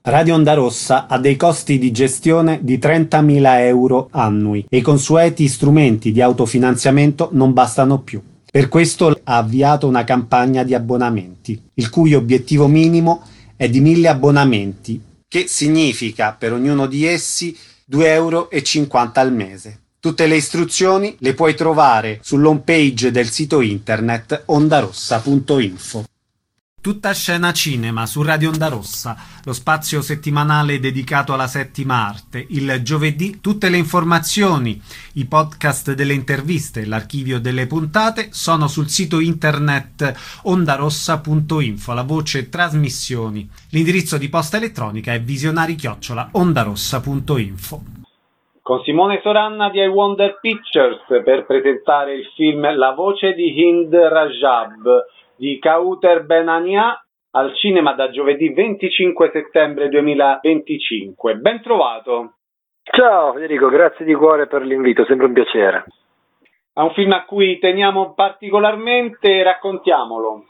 Radio Onda Rossa ha dei costi di gestione di 30.000 euro annui e i consueti strumenti di autofinanziamento non bastano più. Per questo ha avviato una campagna di abbonamenti, il cui obiettivo minimo è di 1.000 abbonamenti, che significa per ognuno di essi 2,50 euro al mese. Tutte le istruzioni le puoi trovare sull'home page del sito internet ondarossa.info. Tutta scena cinema su Radio Onda Rossa, lo spazio settimanale dedicato alla settima arte. Il giovedì tutte le informazioni, i podcast delle interviste, l'archivio delle puntate sono sul sito internet ondarossa.info, la voce trasmissioni. L'indirizzo di posta elettronica è visionari@ondarossa.info. Con Simone Soranna di I Wonder Pictures per presentare il film La voce di Hind Rajab di Kauter Benania al cinema da giovedì 25 settembre 2025. Ben trovato. Ciao Federico, grazie di cuore per l'invito, sempre un piacere. È un film a cui teniamo particolarmente, raccontiamolo.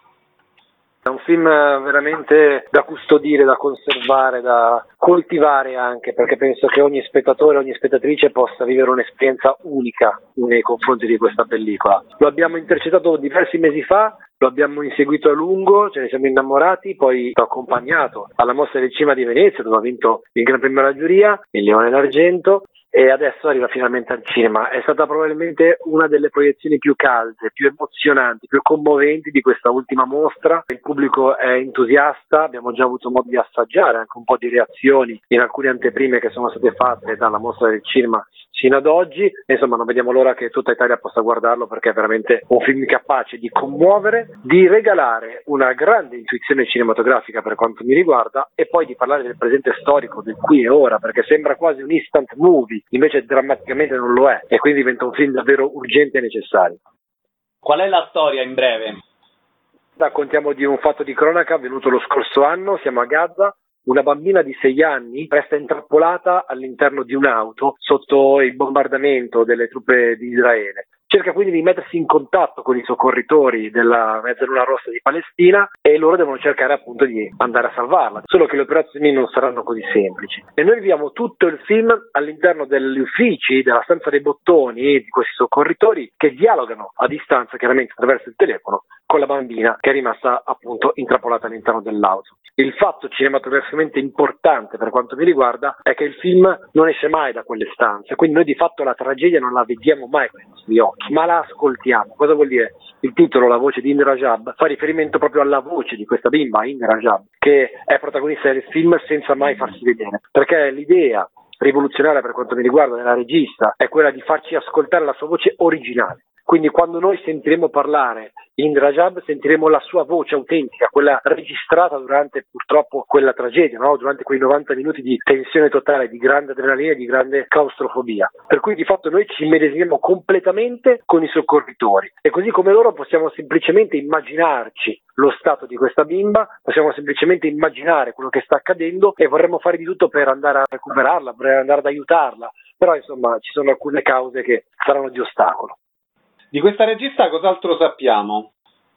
È un film veramente da custodire, da conservare, da coltivare anche, perché penso che ogni spettatore, ogni spettatrice possa vivere un'esperienza unica nei confronti di questa pellicola. Lo abbiamo intercettato diversi mesi fa, lo abbiamo inseguito a lungo, ce ne siamo innamorati, poi l'ho accompagnato alla Mostra del Cinema di Venezia, dove ha vinto il Gran Premio della Giuria, il Leone d'Argento, e adesso arriva finalmente al cinema. È stata probabilmente una delle proiezioni più calde, più emozionanti, più commoventi di questa ultima mostra. Il pubblico è entusiasta, abbiamo già avuto modo di assaggiare anche un po' di reazioni in alcune anteprime che sono state fatte dalla Mostra del Cinema sino ad oggi. Insomma, non vediamo l'ora che tutta Italia possa guardarlo, perché è veramente un film capace di commuovere, di regalare una grande intuizione cinematografica per quanto mi riguarda, e poi di parlare del presente storico, del qui e ora, perché sembra quasi un instant movie, invece drammaticamente non lo è, e quindi diventa un film davvero urgente e necessario. Qual è la storia in breve? Raccontiamo di un fatto di cronaca avvenuto lo scorso anno. Siamo a Gaza. Una bambina di 6 anni resta intrappolata all'interno di un'auto sotto il bombardamento delle truppe di Israele. Cerca quindi di mettersi in contatto con i soccorritori della Mezzaluna Rossa di Palestina, e loro devono cercare appunto di andare a salvarla. Solo che le operazioni non saranno così semplici. E noi viviamo tutto il film all'interno degli uffici, della stanza dei bottoni di questi soccorritori, che dialogano a distanza, chiaramente attraverso il telefono, con la bambina che è rimasta appunto intrappolata all'interno dell'auto. Il fatto cinematograficamente importante per quanto mi riguarda è che il film non esce mai da quelle stanze, quindi noi di fatto la tragedia non la vediamo mai con i nostri occhi, ma la ascoltiamo. Cosa vuol dire? Il titolo, La voce di Hind Rajab, fa riferimento proprio alla voce di questa bimba, Hind Rajab, che è protagonista del film senza mai farsi vedere, perché l'idea rivoluzionaria per quanto mi riguarda della regista è quella di farci ascoltare la sua voce originale. Quindi quando noi sentiremo parlare Hind Rajab sentiremo la sua voce autentica, quella registrata durante purtroppo quella tragedia, no? Durante quei 90 minuti di tensione totale, di grande adrenalina e di grande claustrofobia. Per cui di fatto noi ci immedesimiamo completamente con i soccorritori, e così come loro possiamo semplicemente immaginarci lo stato di questa bimba, possiamo semplicemente immaginare quello che sta accadendo, e vorremmo fare di tutto per andare a recuperarla, per andare ad aiutarla, però insomma ci sono alcune cause che saranno di ostacolo. Di questa regista cos'altro sappiamo?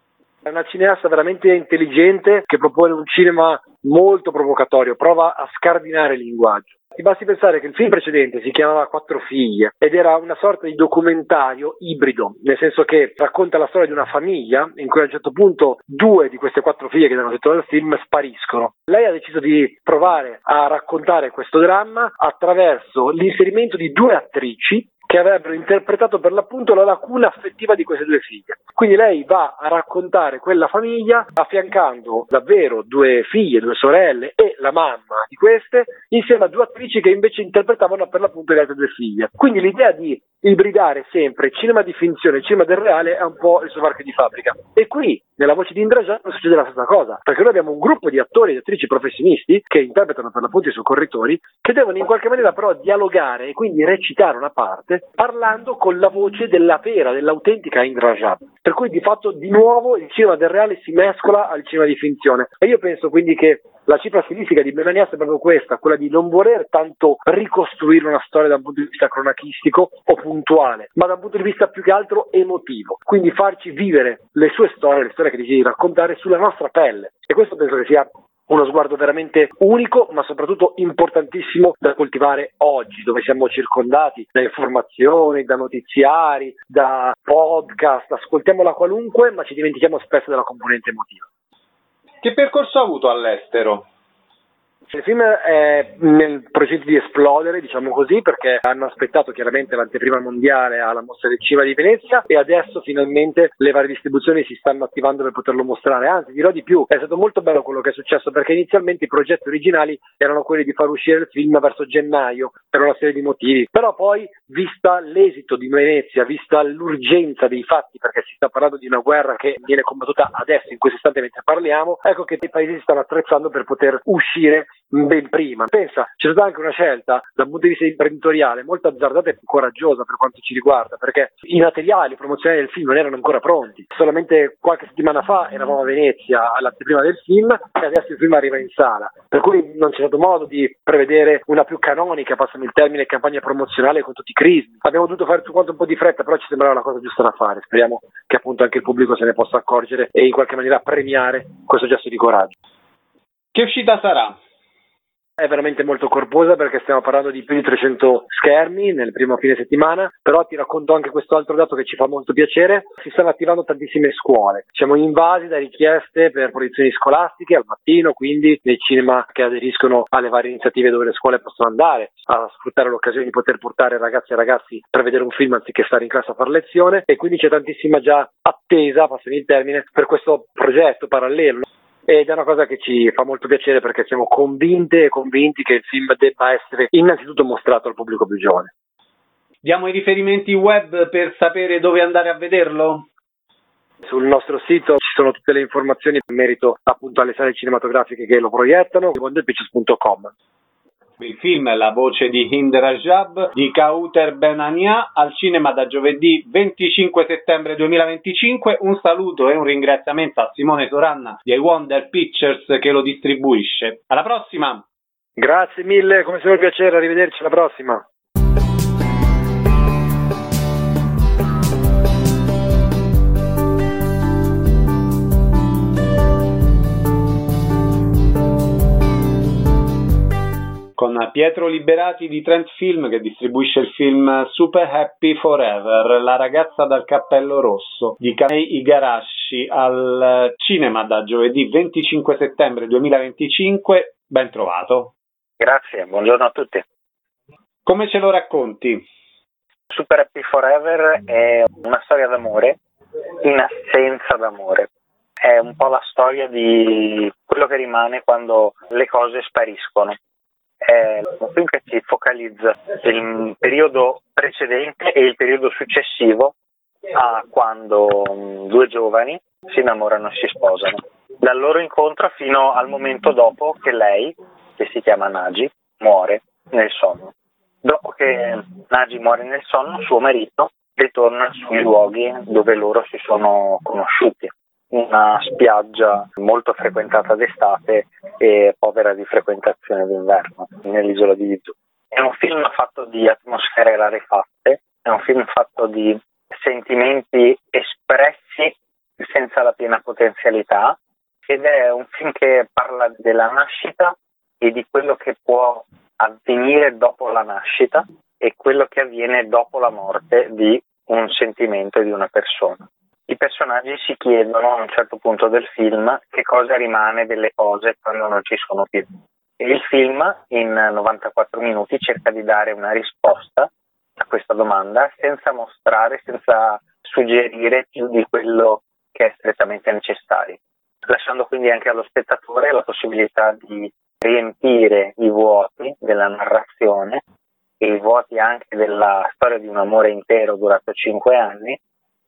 È una cineasta veramente intelligente che propone un cinema molto provocatorio, prova a scardinare il linguaggio. Ti basti pensare che il film precedente si chiamava Quattro figlie ed era una sorta di documentario ibrido, nel senso che racconta la storia di una famiglia in cui a un certo punto 2 di queste 4 figlie che erano detto del film spariscono. Lei ha deciso di provare a raccontare questo dramma attraverso l'inserimento di 2 attrici che avrebbero interpretato per l'appunto la lacuna affettiva di queste 2 figlie. Quindi lei va a raccontare quella famiglia affiancando davvero 2 figlie, 2 sorelle e la mamma di queste, insieme a 2 attrici che invece interpretavano per l'appunto le altre 2 figlie. Quindi l'idea di ibridare sempre cinema di finzione e cinema del reale è un po' il suo marchio di fabbrica. E qui, nella voce di Hind Rajab, succede la stessa cosa, perché noi abbiamo un gruppo di attori e attrici professionisti che interpretano per l'appunto i soccorritori, che devono in qualche maniera però dialogare e quindi recitare una parte parlando con la voce della vera, dell'autentica Hind Rajab. Per cui di fatto di nuovo il cinema del reale si mescola al cinema di finzione. E io penso quindi che la cifra stilistica di Benania sia proprio questa, quella di non voler tanto ricostruire una storia da un punto di vista cronachistico o puntuale, ma da un punto di vista più che altro emotivo. Quindi farci vivere le sue storie, le storie che decidi di raccontare sulla nostra pelle. E questo penso che sia uno sguardo veramente unico, ma soprattutto importantissimo da coltivare oggi, dove siamo circondati da informazioni, da notiziari, da podcast, ascoltiamola qualunque, ma ci dimentichiamo spesso della componente emotiva. Che percorso ha avuto all'estero? Il film è nel progetto di esplodere, diciamo così, perché hanno aspettato chiaramente l'anteprima mondiale alla Mostra del Cinema di Venezia e adesso finalmente le varie distribuzioni si stanno attivando per poterlo mostrare. Anzi, dirò di più, è stato molto bello quello che è successo, perché inizialmente i progetti originali erano quelli di far uscire il film verso gennaio per una serie di motivi, però poi, vista l'esito di Venezia, vista l'urgenza dei fatti, perché si sta parlando di una guerra che viene combattuta adesso, in questo istante mentre parliamo, ecco che i paesi si stanno attrezzando per poter uscire ben prima. Pensa, c'è stata anche una scelta dal punto di vista imprenditoriale molto azzardata e coraggiosa per quanto ci riguarda, perché i materiali promozionali del film non erano ancora pronti. Solamente qualche settimana fa eravamo a Venezia all'anteprima del film e adesso il film arriva in sala, per cui non c'è stato modo di prevedere una più canonica, passami il termine, campagna promozionale con tutti i crismi. Abbiamo dovuto fare tutto quanto un po' di fretta, però ci sembrava la cosa giusta da fare. Speriamo che appunto anche il pubblico se ne possa accorgere e in qualche maniera premiare questo gesto di coraggio. Che uscita sarà? È veramente molto corposa perché stiamo parlando di più di 300 schermi nel primo fine settimana, però ti racconto anche questo altro dato che ci fa molto piacere: si stanno attivando tantissime scuole, siamo invasi da richieste per proiezioni scolastiche al mattino, quindi nei cinema che aderiscono alle varie iniziative dove le scuole possono andare a sfruttare l'occasione di poter portare ragazzi e ragazzi per vedere un film anziché stare in classe a far lezione, e quindi c'è tantissima già attesa, passami il termine, per questo progetto parallelo. Ed è una cosa che ci fa molto piacere perché siamo convinte e convinti che il film debba essere innanzitutto mostrato al pubblico più giovane. Diamo i riferimenti web per sapere dove andare a vederlo? Sul nostro sito ci sono tutte le informazioni in merito appunto alle sale cinematografiche che lo proiettano, wonderpictures.com. Il film La voce di Hind Rajab di Kauter Benania al cinema da giovedì 25 settembre 2025. Un saluto e un ringraziamento a Simone Soranna di I Wonder Pictures che lo distribuisce. Alla prossima! Grazie mille, come sempre un piacere, arrivederci, alla prossima! Con Pietro Liberati di Trent Film che distribuisce il film Super Happy Forever, La ragazza dal cappello rosso di Kamei Igarashi al cinema da giovedì 25 settembre 2025. Ben trovato. Grazie, buongiorno a tutti. Come ce lo racconti? Super Happy Forever è una storia d'amore in assenza d'amore. È un po' la storia di quello che rimane quando le cose spariscono. È un film che si focalizza il periodo precedente e il periodo successivo a quando due giovani si innamorano e si sposano. Dal loro incontro fino al momento dopo che lei, che si chiama Naji, muore nel sonno. Dopo che Naji muore nel sonno, suo marito ritorna sui luoghi dove loro si sono conosciuti. Una spiaggia molto frequentata d'estate e povera di frequentazione d'inverno nell'isola di Izu. È un film fatto di atmosfere rarefatte, è un film fatto di sentimenti espressi senza la piena potenzialità, ed è un film che parla della nascita e di quello che può avvenire dopo la nascita e quello che avviene dopo la morte di un sentimento di una persona. I personaggi si chiedono a un certo punto del film che cosa rimane delle cose quando non ci sono più. E il film, in 94 minuti, cerca di dare una risposta a questa domanda senza mostrare, senza suggerire più di quello che è strettamente necessario, lasciando quindi anche allo spettatore la possibilità di riempire i vuoti della narrazione e i vuoti anche della storia di un amore intero durato 5 anni,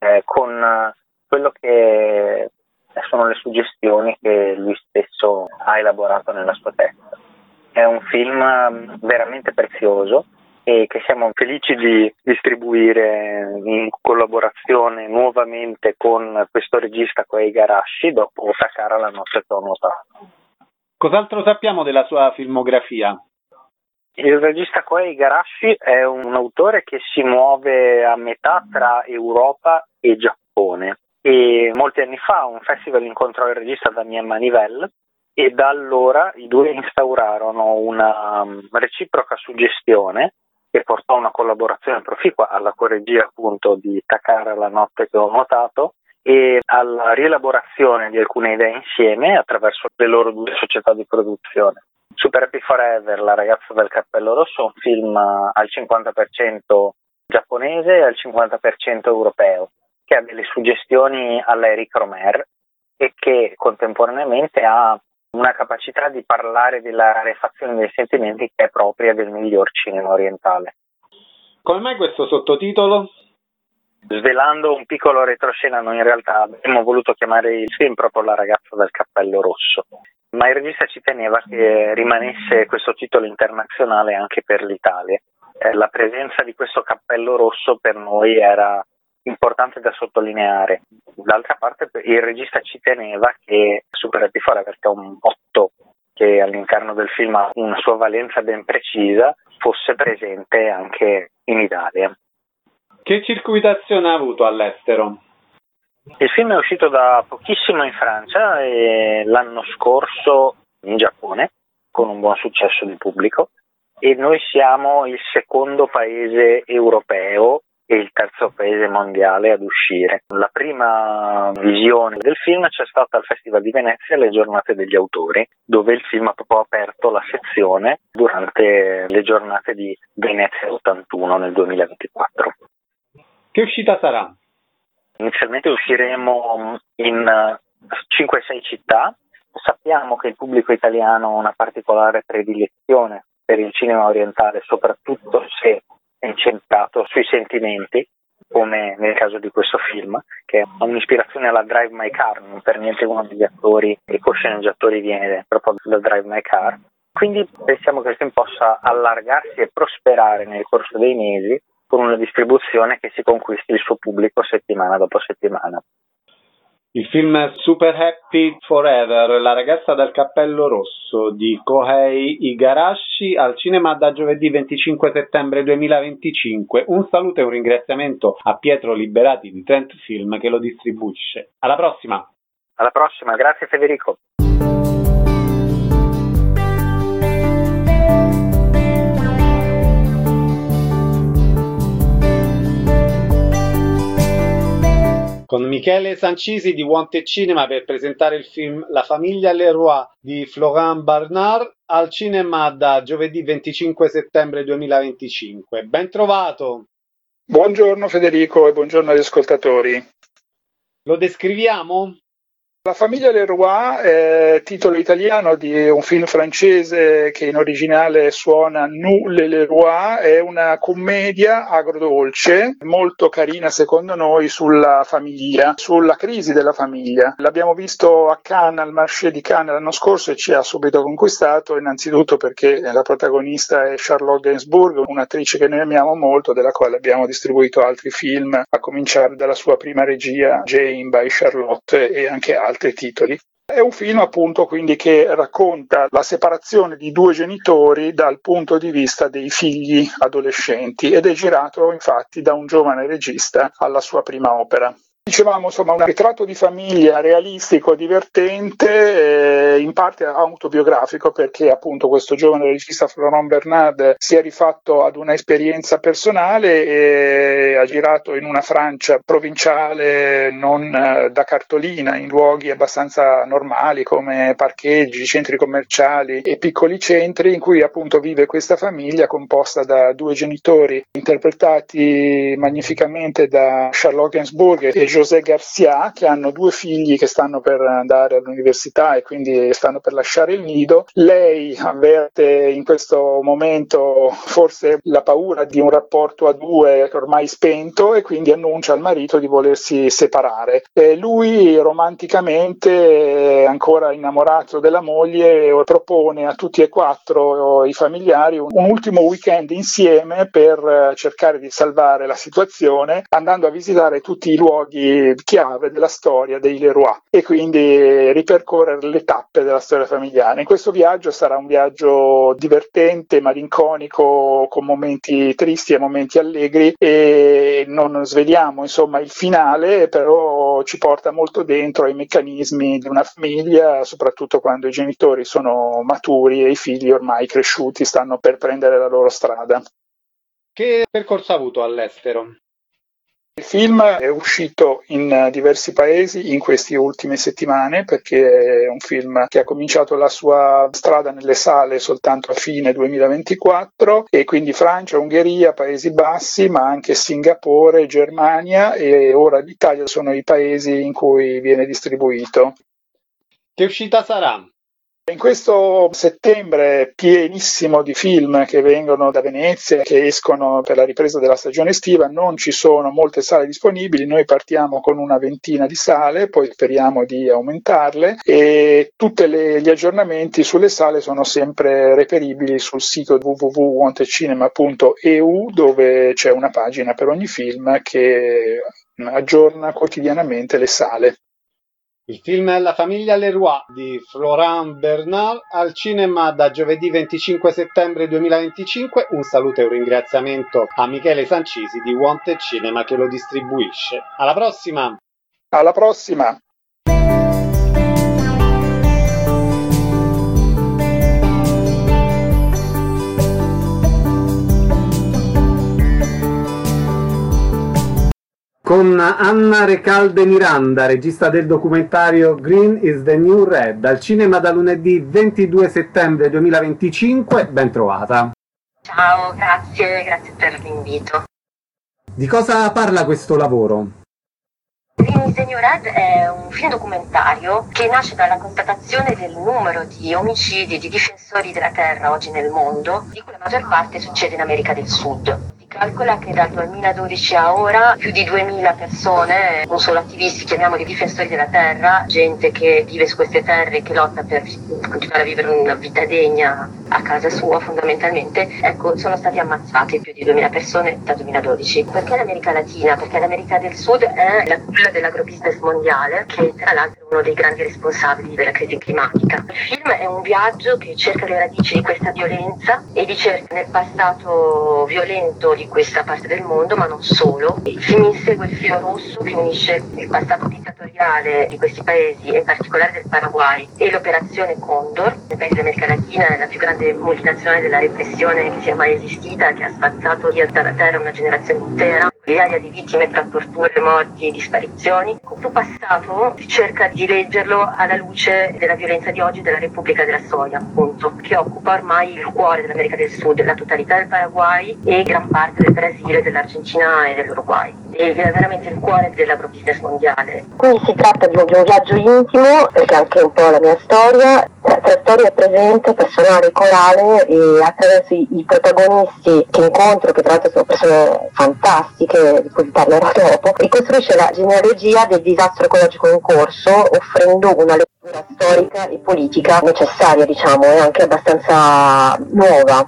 con quello che sono le suggestioni che lui stesso ha elaborato nella sua testa. È un film veramente prezioso e che siamo felici di distribuire in collaborazione nuovamente con questo regista Kohei Igarashi dopo Takara la notte torno tardi. Cos'altro sappiamo della sua filmografia? Il regista Kohei Igarashi è un autore che si muove a metà tra Europa e Giappone, e molti anni fa a un festival incontrò il regista Damien Manivelle e da allora i due instaurarono una reciproca suggestione che portò a una collaborazione proficua alla corregia appunto di Takara La notte che ho nuotato e alla rielaborazione di alcune idee insieme attraverso le loro due società di produzione. Super Happy Forever, La ragazza del cappello rosso, è un film al 50% giapponese e al 50% europeo, che ha delle suggestioni alla Eric Romer e che contemporaneamente ha una capacità di parlare della rarefazione dei sentimenti che è propria del miglior cinema orientale. Come mai questo sottotitolo? Svelando un piccolo retroscena, noi in realtà abbiamo voluto chiamare il film proprio La ragazza del cappello rosso, ma il regista ci teneva che rimanesse questo titolo internazionale anche per l'Italia. La presenza di questo cappello rosso per noi era importante da sottolineare. D'altra parte il regista ci teneva che Super Happy Forever, che è un motto che all'interno del film ha una sua valenza ben precisa, fosse presente anche in Italia. Che circuitazione ha avuto all'estero? Il film è uscito da pochissimo in Francia e l'anno scorso in Giappone, con un buon successo di pubblico, e noi siamo il secondo paese europeo e il terzo paese mondiale ad uscire. La prima visione del film c'è stata al Festival di Venezia alle giornate degli autori, dove il film ha proprio aperto la sezione durante le giornate di Venezia 81 nel 2024. Che uscita sarà? Inizialmente usciremo in 5-6 città. Sappiamo che il pubblico italiano ha una particolare predilezione per il cinema orientale, soprattutto se è incentrato sui sentimenti, come nel caso di questo film, che ha un'ispirazione alla Drive My Car, non per niente uno degli attori e co-sceneggiatori viene proprio da Drive My Car. Quindi pensiamo che il film possa allargarsi e prosperare nel corso dei mesi con una distribuzione che si conquisti il suo pubblico settimana dopo settimana. Il film Super Happy Forever, La ragazza dal cappello rosso di Kohei Igarashi, al cinema da giovedì 25 settembre 2025. Un saluto e un ringraziamento a Pietro Liberati di Trent Film che lo distribuisce. Alla prossima! Alla prossima, grazie Federico. Con Michele Sancisi di Wanted Cinema per presentare il film La famiglia Leroy di Florent Bernard al cinema da giovedì 25 settembre 2025. Ben trovato! Buongiorno Federico e buongiorno agli ascoltatori. Lo descriviamo? La famiglia Leroy è titolo italiano di un film francese che in originale suona Nous les Leroy, è una commedia agrodolce molto carina secondo noi sulla famiglia, sulla crisi della famiglia. L'abbiamo visto a Cannes, al Marché di Cannes l'anno scorso e ci ha subito conquistato, innanzitutto perché la protagonista è Charlotte Gainsbourg, un'attrice che noi amiamo molto, della quale abbiamo distribuito altri film, a cominciare dalla sua prima regia Jane by Charlotte e anche altri titoli. È un film appunto quindi che racconta la separazione di due genitori dal punto di vista dei figli adolescenti ed è girato infatti da un giovane regista alla sua prima opera. Dicevamo insomma un ritratto di famiglia realistico, divertente, in parte autobiografico perché appunto questo giovane regista Florent Bernard si è rifatto ad una esperienza personale e ha girato in una Francia provinciale non da cartolina, in luoghi abbastanza normali come parcheggi, centri commerciali e piccoli centri in cui appunto vive questa famiglia composta da due genitori interpretati magnificamente da Charlotte Gainsbourg e José Garcia, che hanno due figli che stanno per andare all'università e quindi stanno per lasciare il nido. Lei avverte in questo momento forse la paura di un rapporto a due ormai spento e quindi annuncia al marito di volersi separare. E lui romanticamente, ancora innamorato della moglie, propone a tutti e quattro i familiari un ultimo weekend insieme per cercare di salvare la situazione, andando a visitare tutti i luoghi momenti chiave della storia dei Leroy e quindi ripercorrere le tappe della storia familiare. In questo viaggio sarà un viaggio divertente, malinconico, con momenti tristi e momenti allegri, e non sveliamo insomma il finale, però ci porta molto dentro ai meccanismi di una famiglia, soprattutto quando i genitori sono maturi e i figli ormai cresciuti stanno per prendere la loro strada. Che percorso ha avuto all'estero? Il film è uscito in diversi paesi in queste ultime settimane, perché è un film che ha cominciato la sua strada nelle sale soltanto a fine 2024, e quindi Francia, Ungheria, Paesi Bassi, ma anche Singapore, Germania, e ora l'Italia sono i paesi in cui viene distribuito. Che uscita sarà? In questo settembre pienissimo di film che vengono da Venezia, che escono per la ripresa della stagione estiva. Non ci sono molte sale disponibili, noi partiamo con una ventina di sale, poi speriamo di aumentarle, e tutti gli aggiornamenti sulle sale sono sempre reperibili sul sito www.wantedcinema.eu, dove c'è una pagina per ogni film che aggiorna quotidianamente le sale. Il film La famiglia Leroy di Florent Bernard al cinema da giovedì 25 settembre 2025. Un saluto e un ringraziamento a Michele Sancisi di Wanted Cinema che lo distribuisce. Alla prossima! Alla prossima! Con Anna Recalde Miranda, regista del documentario Green is the New Red, al cinema da lunedì 22 settembre 2025. Ben trovata. Ciao, grazie per l'invito. Di cosa parla questo lavoro? Green is the New Red è un film documentario che nasce dalla constatazione del numero di omicidi di difensori della terra oggi nel mondo, di cui la maggior parte succede in America del Sud. Si calcola che dal 2012 a ora più di 2000 persone, non solo attivisti, chiamiamoli difensori della terra, gente che vive su queste terre e che lotta per continuare a vivere una vita degna a casa sua fondamentalmente, ecco, sono stati ammazzati più di 2000 persone dal 2012. Perché l'America Latina? Perché l'America del Sud è la culla dell'agrobusiness mondiale, che tra l'altro è uno dei grandi responsabili della crisi climatica. Il film è un viaggio che cerca le radici di questa violenza e ricerca nel passato violento di questa parte del mondo, ma non solo. Il film insegue il filo rosso che unisce il passato dittatoriale di questi paesi, e in particolare del Paraguay, e l'operazione Condor. Nel paese dell'America Latina è la più grande multinazionale della repressione che sia mai esistita, che ha spazzato via dalla terra una generazione intera, migliaia di vittime tra torture, morti e disparizioni. Il suo passato cerca di leggerlo alla luce della violenza di oggi della Repubblica della Soia, appunto, che occupa ormai il cuore dell'America del Sud, la totalità del Paraguay e gran parte del Brasile, dell'Argentina e dell'Uruguay. È veramente il cuore dell'agrobusiness mondiale. Quindi si tratta di un viaggio intimo, perché anche un po' la mia storia, tra storia presente, personale, corale, e attraverso i protagonisti che incontro, che tra l'altro sono persone fantastiche, di cui vi parlerò dopo, ricostruisce la genealogia del disastro ecologico in corso, offrendo una lettura storica e politica necessaria, diciamo, e anche abbastanza nuova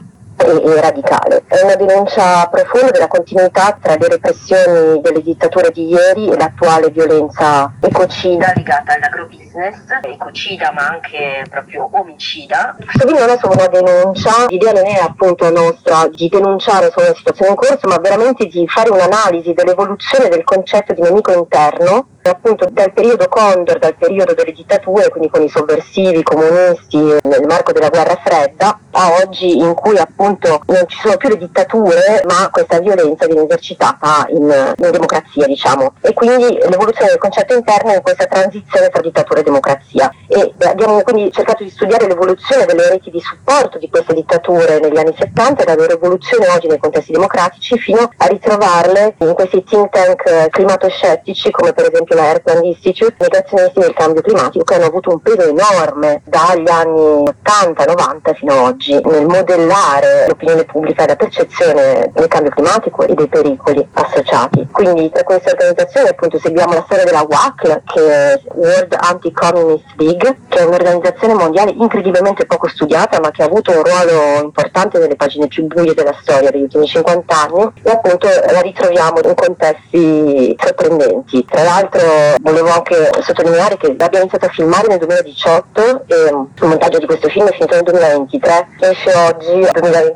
e radicale. È una denuncia profonda della continuità tra le repressioni delle dittature di ieri e l'attuale violenza ecocida legata all'agrobusiness, ecocida ma anche proprio omicida. Questo video non è solo una denuncia, l'idea non è appunto nostra di denunciare solo la situazione in corso, ma veramente di fare un'analisi dell'evoluzione del concetto di nemico interno, appunto dal periodo Condor, dal periodo delle dittature, quindi con i sovversivi comunisti nel marco della guerra fredda, a oggi in cui appunto non ci sono più le dittature, ma questa violenza viene esercitata in democrazia, diciamo, e quindi l'evoluzione del concetto interno in questa transizione tra dittatura e democrazia. E abbiamo quindi cercato di studiare l'evoluzione delle reti di supporto di queste dittature negli anni 70 e la loro evoluzione oggi nei contesti democratici, fino a ritrovarle in questi think tank climatoscettici come per esempio esempio la Earthland Institute, i negazionisti del cambio climatico, che hanno avuto un peso enorme dagli anni 80-90 fino ad oggi nel modellare l'opinione pubblica e la percezione del cambio climatico e dei pericoli associati. Quindi tra queste organizzazioni appunto seguiamo la storia della WACL, che è World Anti-Communist League, che è un'organizzazione mondiale incredibilmente poco studiata ma che ha avuto un ruolo importante nelle pagine più buie della storia degli ultimi 50 anni, e appunto la ritroviamo in contesti sorprendenti. Tra l'altro volevo anche sottolineare che l'abbiamo iniziato a filmare nel 2018 e il montaggio di questo film è finito nel 2023, esce oggi nel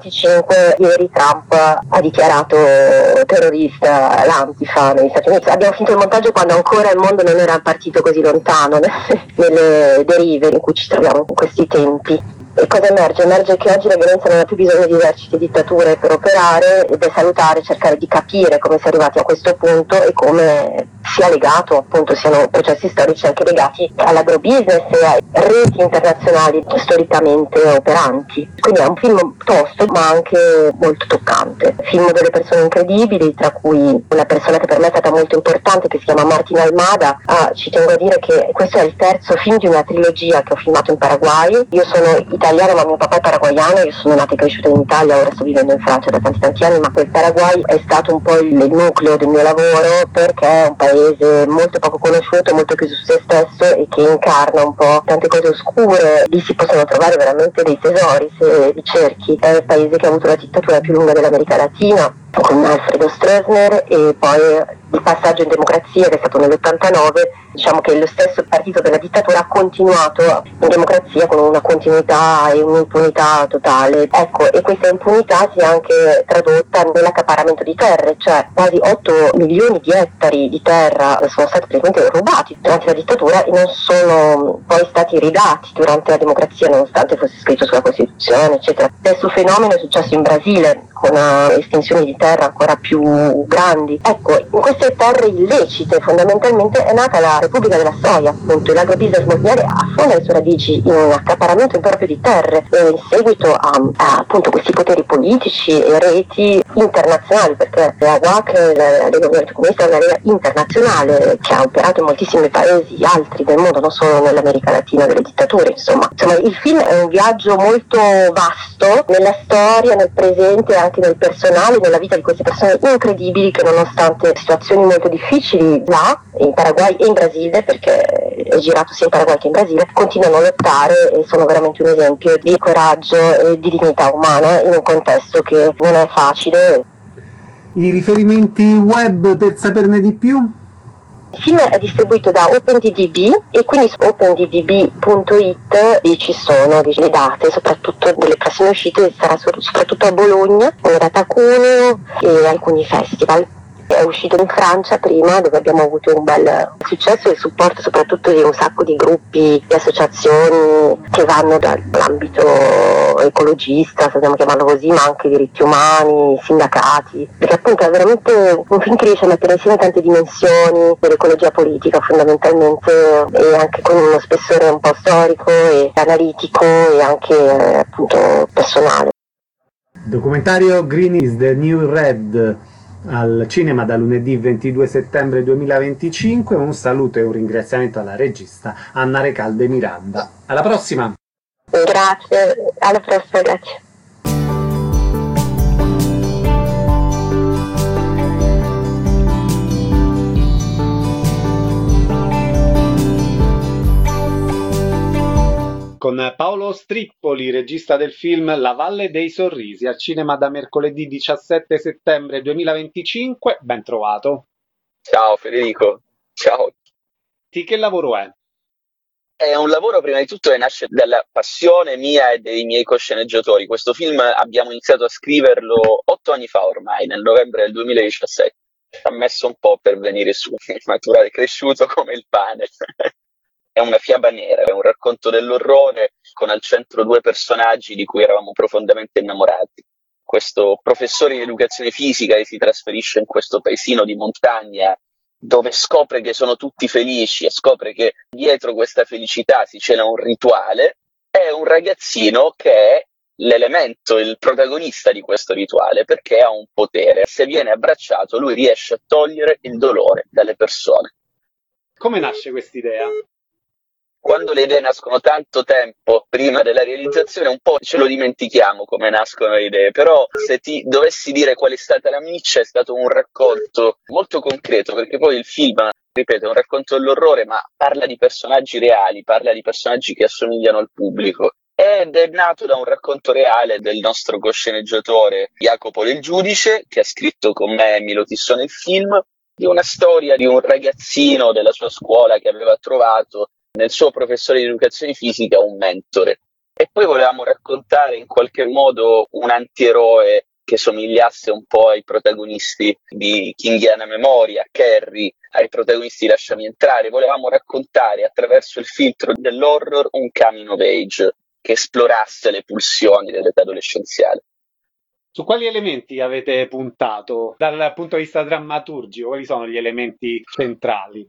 2025. Ieri Trump ha dichiarato terrorista l'Antifa negli Stati Uniti. Abbiamo finito il montaggio quando ancora il mondo non era partito così lontano nelle derive in cui ci troviamo in questi tempi. E cosa emerge? Emerge che oggi la violenza non ha più bisogno di eserciti e dittature per operare, ed è salutare cercare di capire come si è arrivati a questo punto e come sia legato, appunto, siano processi storici anche legati all'agrobusiness e a reti internazionali storicamente operanti. Quindi è un film tosto ma anche molto toccante. Film delle persone incredibili, tra cui una persona che per me è stata molto importante, che si chiama Martin Almada. Ci tengo a dire che questo è il terzo film di una trilogia che ho filmato in Paraguay. Io sono italiana ma mio papà è paraguayano, io sono nata e cresciuta in Italia, ora sto vivendo in Francia da tanti anni, ma il Paraguay è stato un po' il nucleo del mio lavoro, perché è un paese molto poco conosciuto, molto chiuso su se stesso e che incarna un po' tante cose oscure. Lì si possono trovare veramente dei tesori se li cerchi. È il paese che ha avuto la dittatura più lunga dell'America Latina, con Alfredo Stroessner, e poi il passaggio in democrazia che è stato nell'89. Diciamo che lo stesso partito della dittatura ha continuato in democrazia con una continuità e un'impunità totale. Ecco, e questa impunità si è anche tradotta nell'accaparramento di terre, cioè quasi 8 milioni di ettari di terra sono stati praticamente rubati durante la dittatura e non sono poi stati ridati durante la democrazia, nonostante fosse scritto sulla Costituzione, eccetera. Stesso fenomeno è successo in Brasile, con estensioni di terra ancora più grandi. Ecco, in queste terre illecite fondamentalmente è nata la Repubblica della Soia, appunto. L'agrobusiness mondiale affonda le sue radici in un accaparramento improprio di terre in seguito a appunto questi poteri politici e reti internazionali, perché la WAC, la Lega Unita Comunista, è una lega internazionale che ha operato in moltissimi paesi altri del mondo, non solo nell'America Latina delle dittature. Insomma, il film è un viaggio molto vasto nella storia, nel presente e anche nel personale, nella vita di queste persone incredibili che, nonostante situazioni molto difficili là in Paraguay e in Brasile, perché è girato sia in Paraguay che in Brasile, continuano a lottare e sono veramente un esempio di coraggio e di dignità umana in un contesto che non è facile. I riferimenti web per saperne di più? Il film è distribuito da OpenDB e quindi su opendb.it ci sono le date, soprattutto delle prossime uscite. Sarà soprattutto a Bologna, a Cuneo e alcuni festival. È uscito in Francia prima, dove abbiamo avuto un bel successo e il supporto soprattutto di un sacco di gruppi, di associazioni che vanno dall'ambito ecologista, se vogliamo chiamarlo così, ma anche diritti umani, sindacati, perché appunto è veramente un film che riesce a mettere insieme tante dimensioni dell'ecologia politica fondamentalmente, e anche con uno spessore un po' storico e analitico e anche appunto personale. Documentario Green is the New Red al cinema da lunedì 22 settembre 2025. Un saluto e un ringraziamento alla regista Anna Recalde Miranda. Alla prossima! Grazie, alla prossima, grazie. Con Paolo Strippoli, regista del film La Valle dei Sorrisi, al cinema da mercoledì 17 settembre 2025. Ben trovato. Ciao Federico, ciao. Che lavoro è? È un lavoro prima di tutto che nasce dalla passione mia e dei miei cosceneggiatori. Questo film abbiamo iniziato a scriverlo 8 anni fa ormai, nel novembre del 2017. Ha messo un po' per venire su, maturare, cresciuto come il pane. È una fiaba nera, è un racconto dell'orrore con al centro due personaggi di cui eravamo profondamente innamorati. Questo professore di educazione fisica che si trasferisce in questo paesino di montagna dove scopre che sono tutti felici e scopre che dietro questa felicità si cela un rituale, è un ragazzino che è l'elemento, il protagonista di questo rituale, perché ha un potere. Se viene abbracciato lui riesce a togliere il dolore dalle persone. Come nasce quest'idea? Quando le idee nascono tanto tempo prima della realizzazione, un po' ce lo dimentichiamo come nascono le idee, però se ti dovessi dire qual è stata la miccia, è stato un racconto molto concreto, perché poi il film, ripeto, è un racconto dell'orrore, ma parla di personaggi reali, parla di personaggi che assomigliano al pubblico. Ed è nato da un racconto reale del nostro cosceneggiatore Jacopo Del Giudice, che ha scritto con me Milo Tissone il film, di una storia di un ragazzino della sua scuola che aveva trovato nel suo professore di educazione fisica un mentore. E poi volevamo raccontare in qualche modo un antieroe che somigliasse un po' ai protagonisti di Kinghiana Memoria, Carrie, ai protagonisti di Lasciami entrare. Volevamo raccontare attraverso il filtro dell'horror un coming of age che esplorasse le pulsioni dell'età adolescenziale. Su quali elementi avete puntato dal punto di vista drammaturgico? Quali sono gli elementi centrali?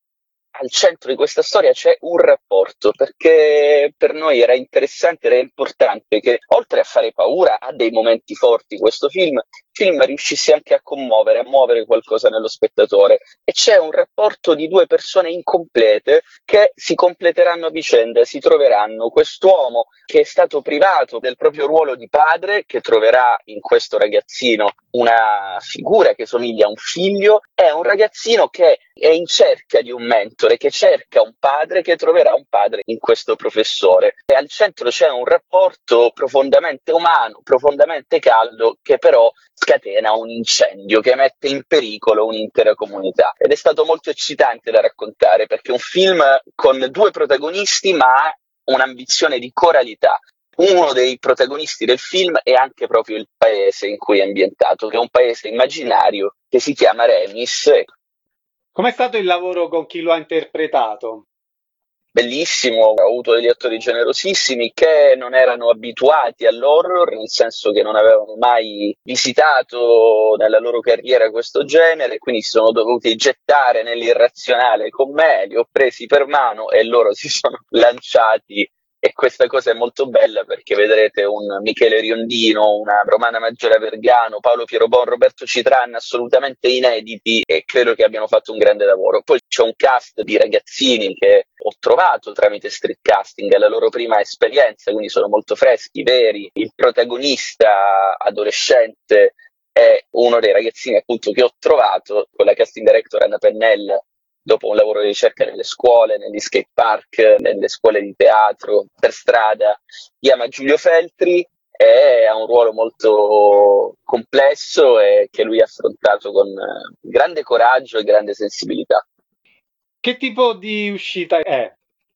Al centro di questa storia c'è un rapporto, perché per noi era interessante, era importante che, oltre a fare paura, ha dei momenti forti questo film riuscisse anche a commuovere, a muovere qualcosa nello spettatore. E c'è un rapporto di due persone incomplete che si completeranno a vicenda, si troveranno. Quest'uomo che è stato privato del proprio ruolo di padre, che troverà in questo ragazzino una figura che somiglia a un figlio, è un ragazzino che è in cerca di un mentore, che cerca un padre, che troverà un padre in questo professore. E al centro c'è un rapporto profondamente umano, profondamente caldo, che però scatena un incendio, che mette in pericolo un'intera comunità. Ed è stato molto eccitante da raccontare, perché è un film con due protagonisti, ma ha un'ambizione di coralità. Uno dei protagonisti del film è anche proprio il paese in cui è ambientato, che è un paese immaginario che si chiama Remis. Com'è stato il lavoro con chi lo ha interpretato? Bellissimo, ho avuto degli attori generosissimi che non erano abituati all'horror, nel senso che non avevano mai visitato nella loro carriera questo genere, quindi si sono dovuti gettare nell'irrazionale con me, li ho presi per mano e loro si sono lanciati. E questa cosa è molto bella perché vedrete un Michele Riondino, una Romana Maggiore Vergano, Paolo Pierobon, Roberto Citran assolutamente inediti e credo che abbiano fatto un grande lavoro. Poi c'è un cast di ragazzini che ho trovato tramite street casting, è la loro prima esperienza, quindi sono molto freschi, veri. Il protagonista adolescente è uno dei ragazzini appunto che ho trovato con la casting director Anna Pennella, dopo un lavoro di ricerca nelle scuole, negli skate park, nelle scuole di teatro, per strada. Chiama Giulio Feltri e ha un ruolo molto complesso e che lui ha affrontato con grande coraggio e grande sensibilità. Che tipo di uscita è?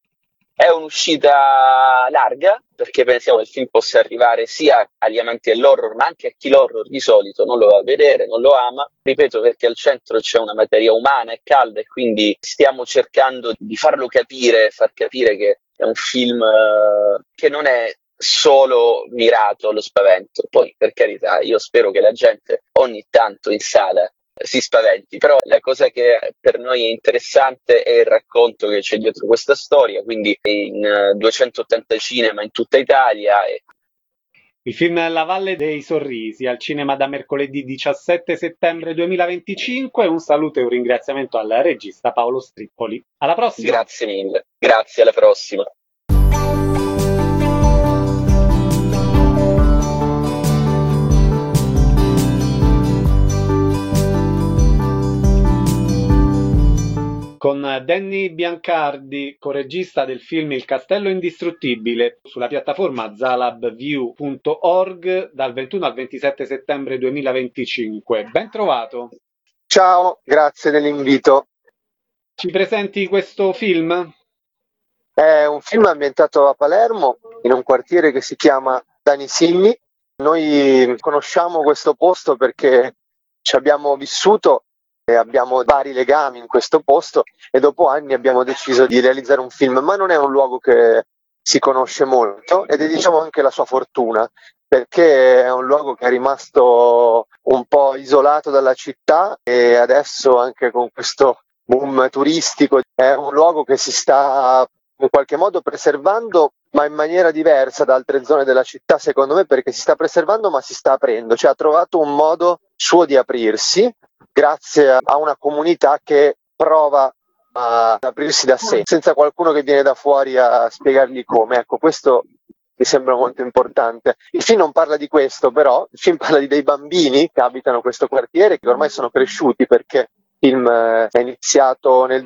È un'uscita larga, perché pensiamo che il film possa arrivare sia agli amanti dell'horror, ma anche a chi l'horror di solito non lo va a vedere, non lo ama. Ripeto, perché al centro c'è una materia umana e calda, e quindi stiamo cercando di farlo capire, far capire che è un film che non è solo mirato allo spavento. Poi, per carità, io spero che la gente ogni tanto in sala si spaventi, però la cosa che per noi è interessante è il racconto che c'è dietro questa storia, quindi in 280 cinema in tutta Italia. Il film La Valle dei Sorrisi al cinema da mercoledì 17 settembre 2025. Un saluto e un ringraziamento al regista Paolo Strippoli. Alla prossima! Grazie mille, grazie, alla prossima! Con Danny Biancardi, coregista del film Il Castello Indistruttibile, sulla piattaforma zalabview.org dal 21 al 27 settembre 2025. Ben trovato. Ciao, grazie dell'invito. Ci presenti questo film? È un film ambientato a Palermo, in un quartiere che si chiama Danisilli. Noi conosciamo questo posto perché ci abbiamo vissuto e abbiamo vari legami in questo posto e dopo anni abbiamo deciso di realizzare un film, ma non è un luogo che si conosce molto ed è diciamo anche la sua fortuna, perché è un luogo che è rimasto un po' isolato dalla città e adesso anche con questo boom turistico è un luogo che si sta in qualche modo preservando, ma in maniera diversa da altre zone della città, secondo me, perché si sta preservando ma si sta aprendo, cioè ha trovato un modo suo di aprirsi grazie a una comunità che prova ad aprirsi da sé, senza qualcuno che viene da fuori a spiegargli come. Ecco, questo mi sembra molto importante. Il film non parla di questo, però il film parla di dei bambini che abitano questo quartiere, che ormai sono cresciuti, perché il film è iniziato nel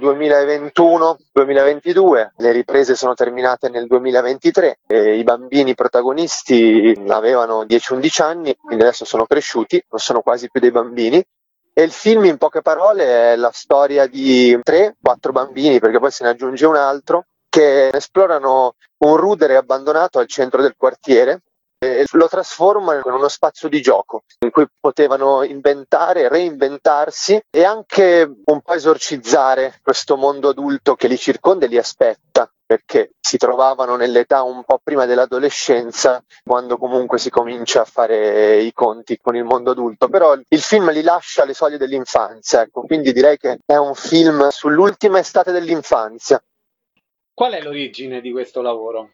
2021-2022, le riprese sono terminate nel 2023 e i bambini protagonisti avevano 10-11 anni, quindi adesso sono cresciuti, non sono quasi più dei bambini. E il film, in poche parole, è la storia di 3-4 bambini, perché poi se ne aggiunge un altro, che esplorano un rudere abbandonato al centro del quartiere e lo trasformano in uno spazio di gioco in cui potevano inventare, reinventarsi e anche un po' esorcizzare questo mondo adulto che li circonda e li aspetta, perché si trovavano nell'età un po' prima dell'adolescenza, quando comunque si comincia a fare i conti con il mondo adulto. Però il film li lascia alle soglie dell'infanzia, ecco, quindi direi che è un film sull'ultima estate dell'infanzia. Qual è l'origine di questo lavoro?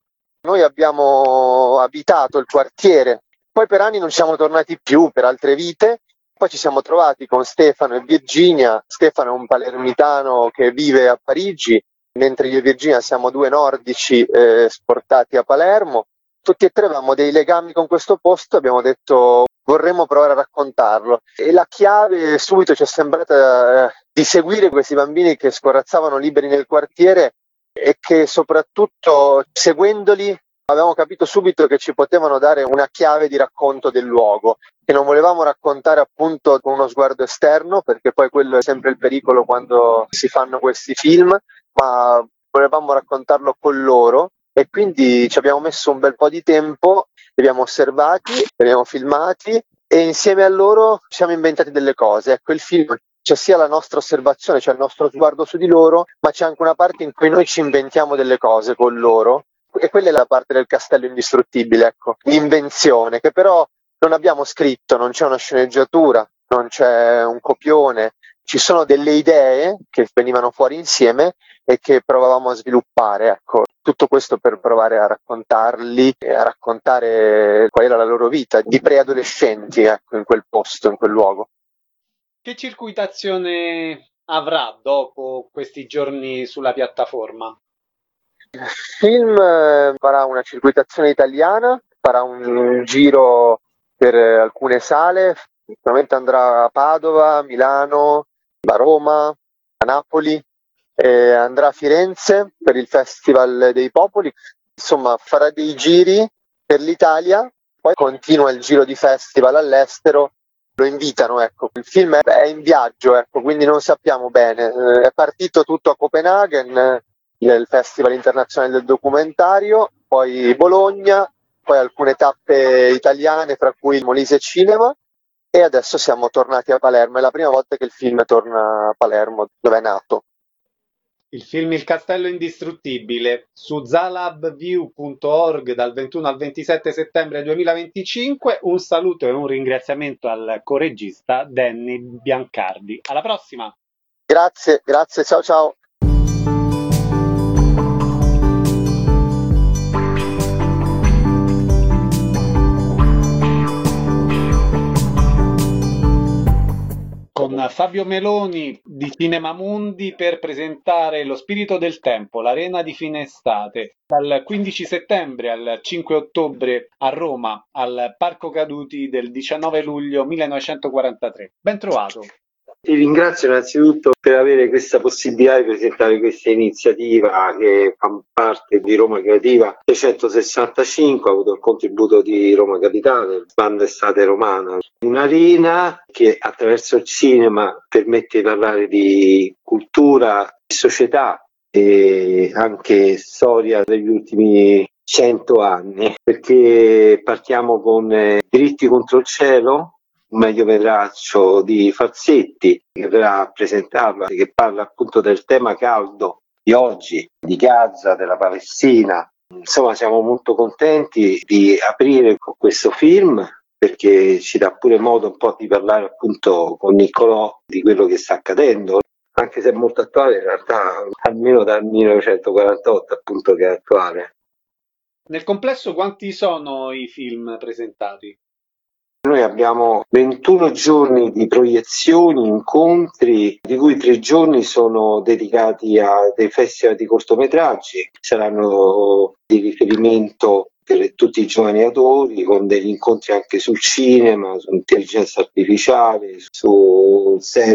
Noi abbiamo abitato il quartiere, poi per anni non ci siamo tornati più per altre vite, poi ci siamo trovati con Stefano e Virginia. Stefano è un palermitano che vive a Parigi, mentre io e Virginia siamo due nordici sportati a Palermo. Tutti e tre avevamo dei legami con questo posto, abbiamo detto vorremmo provare a raccontarlo. E la chiave subito ci è sembrata di seguire questi bambini che scorazzavano liberi nel quartiere e che soprattutto seguendoli avevamo capito subito che ci potevano dare una chiave di racconto del luogo, che non volevamo raccontare appunto con uno sguardo esterno, perché poi quello è sempre il pericolo quando si fanno questi film, ma volevamo raccontarlo con loro e quindi ci abbiamo messo un bel po' di tempo, li abbiamo osservati, li abbiamo filmati e insieme a loro ci siamo inventati delle cose. Ecco, il film c'è sia la nostra osservazione, c'è il nostro sguardo su di loro, ma c'è anche una parte in cui noi ci inventiamo delle cose con loro e quella è la parte del castello indistruttibile, ecco, l'invenzione, che però non abbiamo scritto, non c'è una sceneggiatura, non c'è un copione, ci sono delle idee che venivano fuori insieme e che provavamo a sviluppare, ecco. Tutto questo per provare a raccontarli e a raccontare qual era la loro vita di preadolescenti, ecco, in quel posto, in quel luogo. Che circuitazione avrà dopo questi giorni sulla piattaforma? Il film farà una circuitazione italiana, farà un giro per alcune sale, sicuramente andrà a Padova, Milano, a Roma, a Napoli, andrà a Firenze per il Festival dei Popoli, insomma farà dei giri per l'Italia, poi continua il giro di festival all'estero. Lo invitano, ecco. Il film è in viaggio, ecco, quindi non sappiamo bene. È partito tutto a Copenaghen, il Festival Internazionale del Documentario, poi Bologna, poi alcune tappe italiane, fra cui Molise Cinema, e adesso siamo tornati a Palermo. È la prima volta che il film torna a Palermo, dove è nato. Il film Il Castello Indistruttibile su zalabview.org dal 21 al 27 settembre 2025. Un saluto e un ringraziamento al coregista Danny Biancardi. Alla prossima! Grazie, ciao ciao! Con Fabio Meloni di Cinema Mundi per presentare Lo Spirito del Tempo, l'Arena di fine estate, dal 15 settembre al 5 ottobre a Roma, al Parco Caduti del 19 luglio 1943. Ben trovato! Ti ringrazio innanzitutto per avere questa possibilità di presentare questa iniziativa che fa parte di Roma Creativa 665, ha avuto il contributo di Roma Capitale, Banda Estate Romana, un'arena che attraverso il cinema permette di parlare di cultura, di società e anche storia degli ultimi 100 anni, perché partiamo con Diritti contro il cielo, un mediometraggio di Falsetti che verrà a presentarla, che parla appunto del tema caldo di oggi, di Gaza, della Palestina. Insomma, siamo molto contenti di aprire con questo film perché ci dà pure modo un po' di parlare appunto con Niccolò di quello che sta accadendo, anche se è molto attuale in realtà, almeno dal 1948 appunto che è attuale. Nel complesso quanti sono i film presentati? Noi abbiamo 21 giorni di proiezioni, incontri, di cui 3 giorni sono dedicati a dei festival di cortometraggi. Saranno di riferimento per tutti i giovani autori, con degli incontri anche sul cinema, sull'intelligenza artificiale, su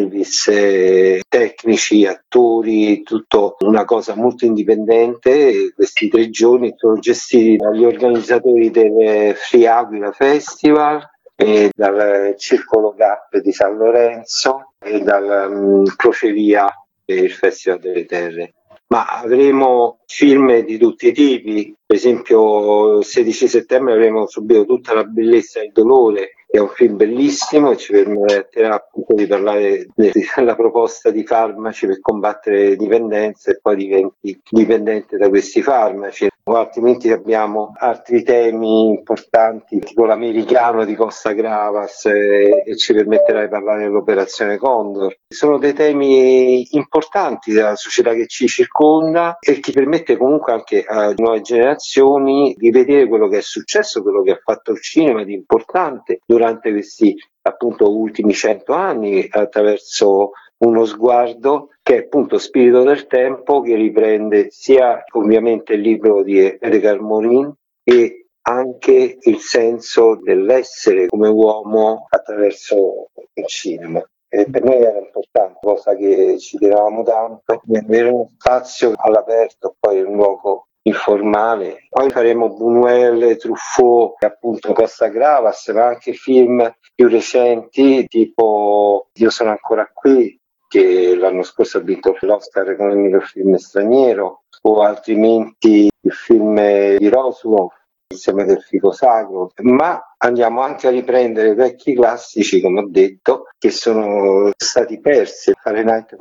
service tecnici, attori, tutto una cosa molto indipendente. Questi 3 giorni sono gestiti dagli organizzatori del Free Aquila Festival e dal Circolo Gap di San Lorenzo e dal Crocevia per il Festival delle Terre. Ma avremo film di tutti i tipi, per esempio il 16 settembre avremo Subito tutta la bellezza e il dolore, che è un film bellissimo e ci permetterà appunto di parlare della proposta di farmaci per combattere le dipendenze e poi diventi dipendente da questi farmaci. O altrimenti abbiamo altri temi importanti, tipo l'americano di Costa Gravas e ci permetterà di parlare dell'operazione Condor. Sono dei temi importanti della società che ci circonda e che permette comunque anche a nuove generazioni di vedere quello che è successo, quello che ha fatto il cinema di importante durante questi appunto ultimi 100 anni attraverso uno sguardo che è appunto Spirito del tempo, che riprende sia ovviamente il libro di Edgar Morin e anche il senso dell'essere come uomo attraverso il cinema. E per noi era importante, cosa che ci tenevamo tanto, di avere uno spazio all'aperto, poi un luogo informale. Poi faremo Buñuel, Truffaut, appunto Costa Gravas, ma anche film più recenti tipo Io sono ancora qui, che l'anno scorso ha vinto l'Oscar come miglior film straniero, o altrimenti il film di Roswell, insieme del fico sacro, ma andiamo anche a riprendere vecchi classici, come ho detto, che sono stati persi. Fahrenheit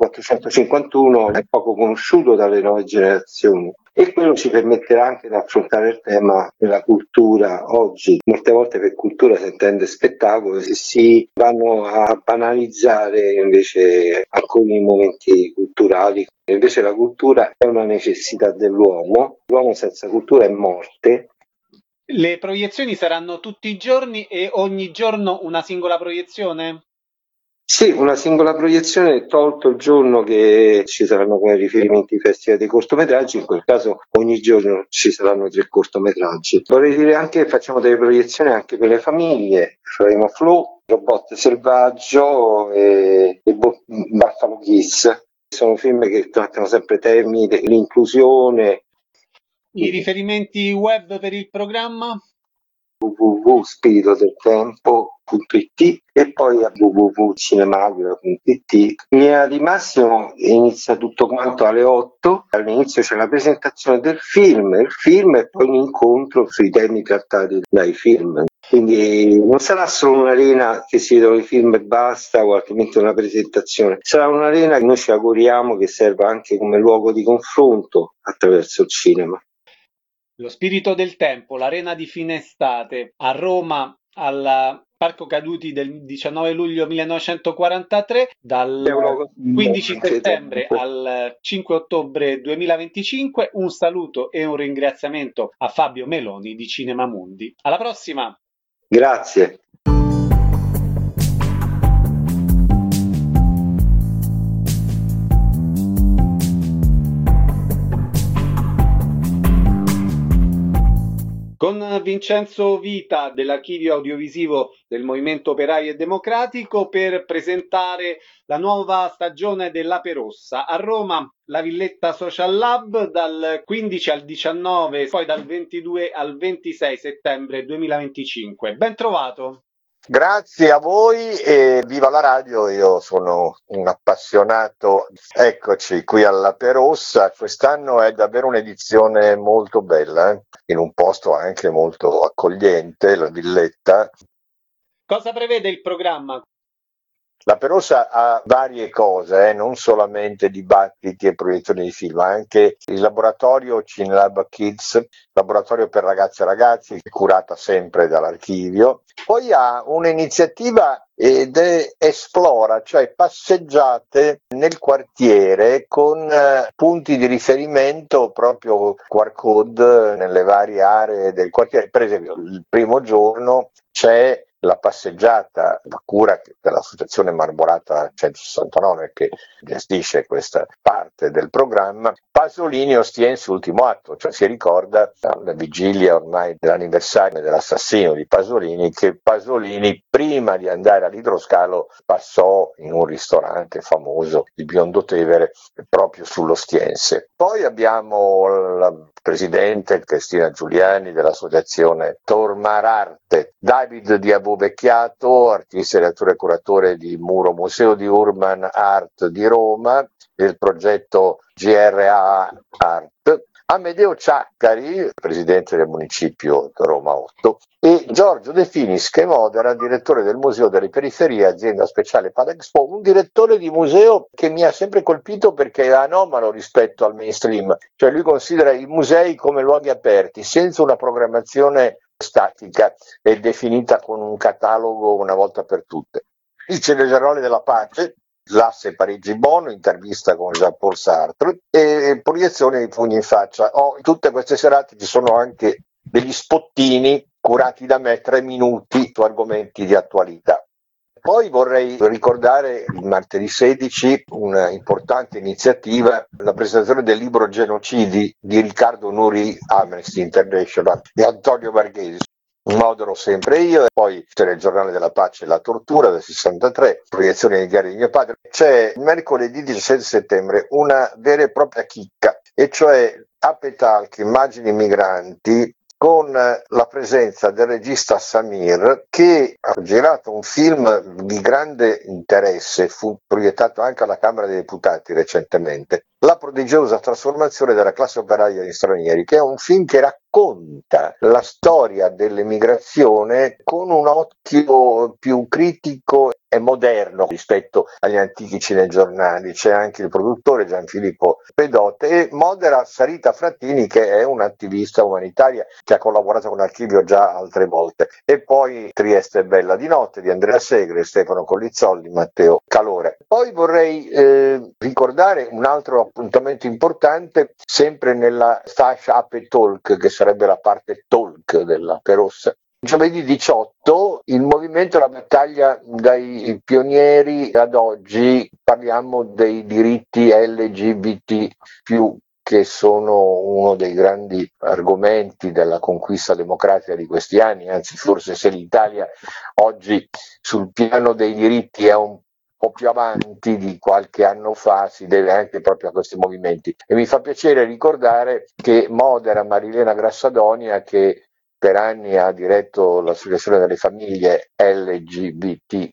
451 è poco conosciuto dalle nuove generazioni e quello ci permetterà anche di affrontare il tema della cultura oggi. Molte volte per cultura si intende spettacolo e si vanno a banalizzare invece alcuni momenti culturali. Invece la cultura è una necessità dell'uomo, l'uomo senza cultura è morte. Le proiezioni saranno tutti i giorni e ogni giorno una singola proiezione? Sì, una singola proiezione, tolto il giorno che ci saranno come riferimenti i festival dei cortometraggi, in quel caso ogni giorno ci saranno 3 cortometraggi. Vorrei dire anche che facciamo delle proiezioni anche per le famiglie, faremo Flow, Robot Selvaggio e Buffalo Kiss. Sono film che trattano sempre temi dell'inclusione. I riferimenti web per il programma? www.spiritodeltempo.it e poi a www.cinemagraph.it. In linea di massimo inizia tutto quanto alle 8, all'inizio c'è la presentazione del film, il film e poi un incontro sui temi trattati dai film. Quindi non sarà solo un'arena che si vedono i film e basta, o altrimenti una presentazione, sarà un'arena che noi ci auguriamo che serva anche come luogo di confronto attraverso il cinema. Lo Spirito del Tempo, l'arena di fine estate a Roma al Parco Caduti del 19 luglio 1943, dal 15 settembre al 5 ottobre 2025. Un saluto e un ringraziamento a Fabio Meloni di Cinema Mundi. Alla prossima! Grazie. Con Vincenzo Vita dell'Archivio Audiovisivo del Movimento Operaio e Democratico per presentare la nuova stagione dell'Ape Rossa. A Roma la Villetta Social Lab dal 15 al 19, poi dal 22 al 26 settembre 2025. Ben trovato! Grazie a voi e viva la radio, io sono un appassionato, eccoci qui all'Ape Rossa, quest'anno è davvero un'edizione molto bella, in un posto anche molto accogliente, la Villetta. Cosa prevede il programma? L'Ape Rossa ha varie cose, non solamente dibattiti e proiezioni di film, anche il laboratorio Cinelab Kids, laboratorio per ragazze e ragazzi, curata sempre dall'archivio. Poi ha un'iniziativa ed esplora, cioè passeggiate nel quartiere con punti di riferimento, proprio QR code nelle varie aree del quartiere. Per esempio, il primo giorno c'è la passeggiata a cura dell'associazione Marmorata 169 che gestisce questa parte del programma, Pasolini Ostiense ultimo atto, cioè si ricorda alla vigilia ormai dell'anniversario dell'assassino di Pasolini che Pasolini prima di andare all'Idroscalo passò in un ristorante famoso, il Biondo Tevere, proprio sull'Ostiense. Poi abbiamo la presidente Cristina Giuliani dell'associazione Tormararte, David Diabù Vecchiato, artista, direttore e curatore di Muro Museo di Urban Art di Roma, del progetto GRA Art, Amedeo Ciaccari, presidente del municipio Roma 8, e Giorgio De Finis che modera, direttore del Museo delle Periferie, azienda speciale Padexpo, un direttore di museo che mi ha sempre colpito perché è anomalo rispetto al mainstream, cioè lui considera i musei come luoghi aperti, senza una programmazione statica e definita con un catalogo una volta per tutte. Il Cenegeroli della Pace, l'asse Parigi-Bonn, intervista con Jean-Paul Sartre e proiezione di Pugni in faccia. In tutte queste serate ci sono anche degli spottini curati da me, 3 minuti su argomenti di attualità. Poi vorrei ricordare il martedì 16 una importante iniziativa, la presentazione del libro Genocidi di Riccardo Nuri, Amnesty International, di Antonio Marghesi. Modero sempre io, e poi c'è il Giornale della Pace e la Tortura del 63, proiezione di Diario di mio padre. C'è mercoledì 17 settembre una vera e propria chicca, e cioè a Petalche, Immagini migranti, con la presenza del regista Samir che ha girato un film di grande interesse, fu proiettato anche alla Camera dei Deputati recentemente, La prodigiosa trasformazione della classe operaia degli stranieri, che è un film che racconta la storia dell'emigrazione con un occhio più critico e moderno rispetto agli antichi cinegiornali. C'è anche il produttore Gianfilippo Pedote e modera Sarita Frattini, che è un'attivista umanitaria che ha collaborato con l'Archivio già altre volte. E poi Trieste è bella di notte di Andrea Segre, Stefano Collizzolli, Matteo Calore. Poi vorrei ricordare un altro appuntamento importante, sempre nella fascia Ape Talk, che sarebbe la parte talk della Perossa. Giovedì 18, il movimento La battaglia dai pionieri ad oggi, parliamo dei diritti LGBT+, che sono uno dei grandi argomenti della conquista democratica di questi anni, anzi forse se l'Italia oggi sul piano dei diritti è un po' più avanti di qualche anno fa, si deve anche proprio a questi movimenti. E mi fa piacere ricordare che modera Marilena Grassadonia, che per anni ha diretto l'Associazione delle Famiglie LGBT+,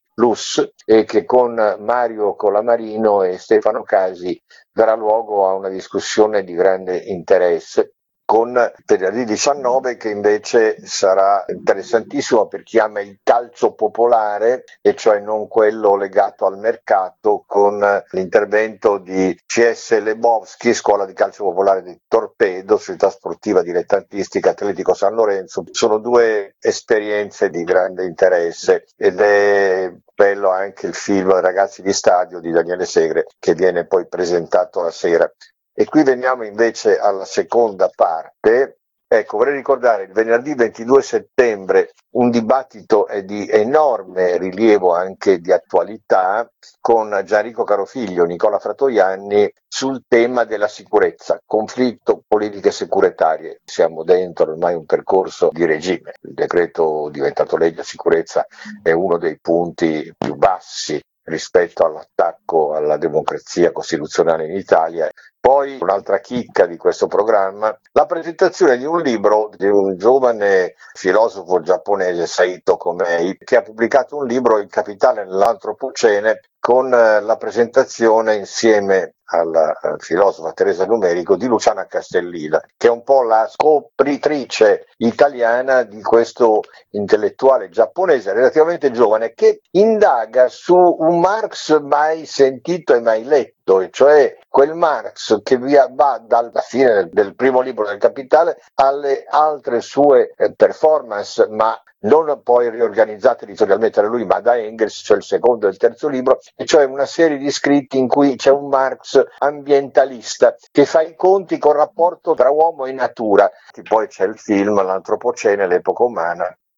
e che con Mario Colamarino e Stefano Casi darà luogo a una discussione di grande interesse, con venerdì 19 che invece sarà interessantissimo per chi ama il calcio popolare, e cioè non quello legato al mercato, con l'intervento di CS Lebowski, scuola di calcio popolare di Torpedo, società sportiva dilettantistica Atletico San Lorenzo. Sono 2 esperienze di grande interesse ed è bello anche il film Ragazzi di Stadio di Daniele Segre, che viene poi presentato la sera. E qui veniamo invece alla seconda parte. Ecco, vorrei ricordare il venerdì 22 settembre un dibattito di enorme rilievo, anche di attualità, con Gianrico Carofiglio, Nicola Fratoianni, sul tema della sicurezza, conflitto, politiche securitarie. Siamo dentro ormai un percorso di regime. Il decreto diventato legge sicurezza è uno dei punti più bassi rispetto all'attacco alla democrazia costituzionale in Italia. Poi un'altra chicca di questo programma, la presentazione di un libro di un giovane filosofo giapponese, Saito Komei, che ha pubblicato un libro, Il capitale nell'antropocene, con la presentazione insieme alla filosofa Teresa Numerico di Luciana Castellina, che è un po' la scopritrice italiana di questo intellettuale giapponese relativamente giovane, che indaga su un Marx mai sentito e mai letto, e cioè quel Marx che va dalla fine del primo libro del Capitale alle altre sue performance, ma non poi riorganizzate editorialmente da lui, ma da Engels, cioè il secondo e il terzo libro, e cioè una serie di scritti in cui c'è un Marx ambientalista che fa i conti col rapporto tra uomo e natura. E poi c'è il film L'antropocene, l'epoca umana,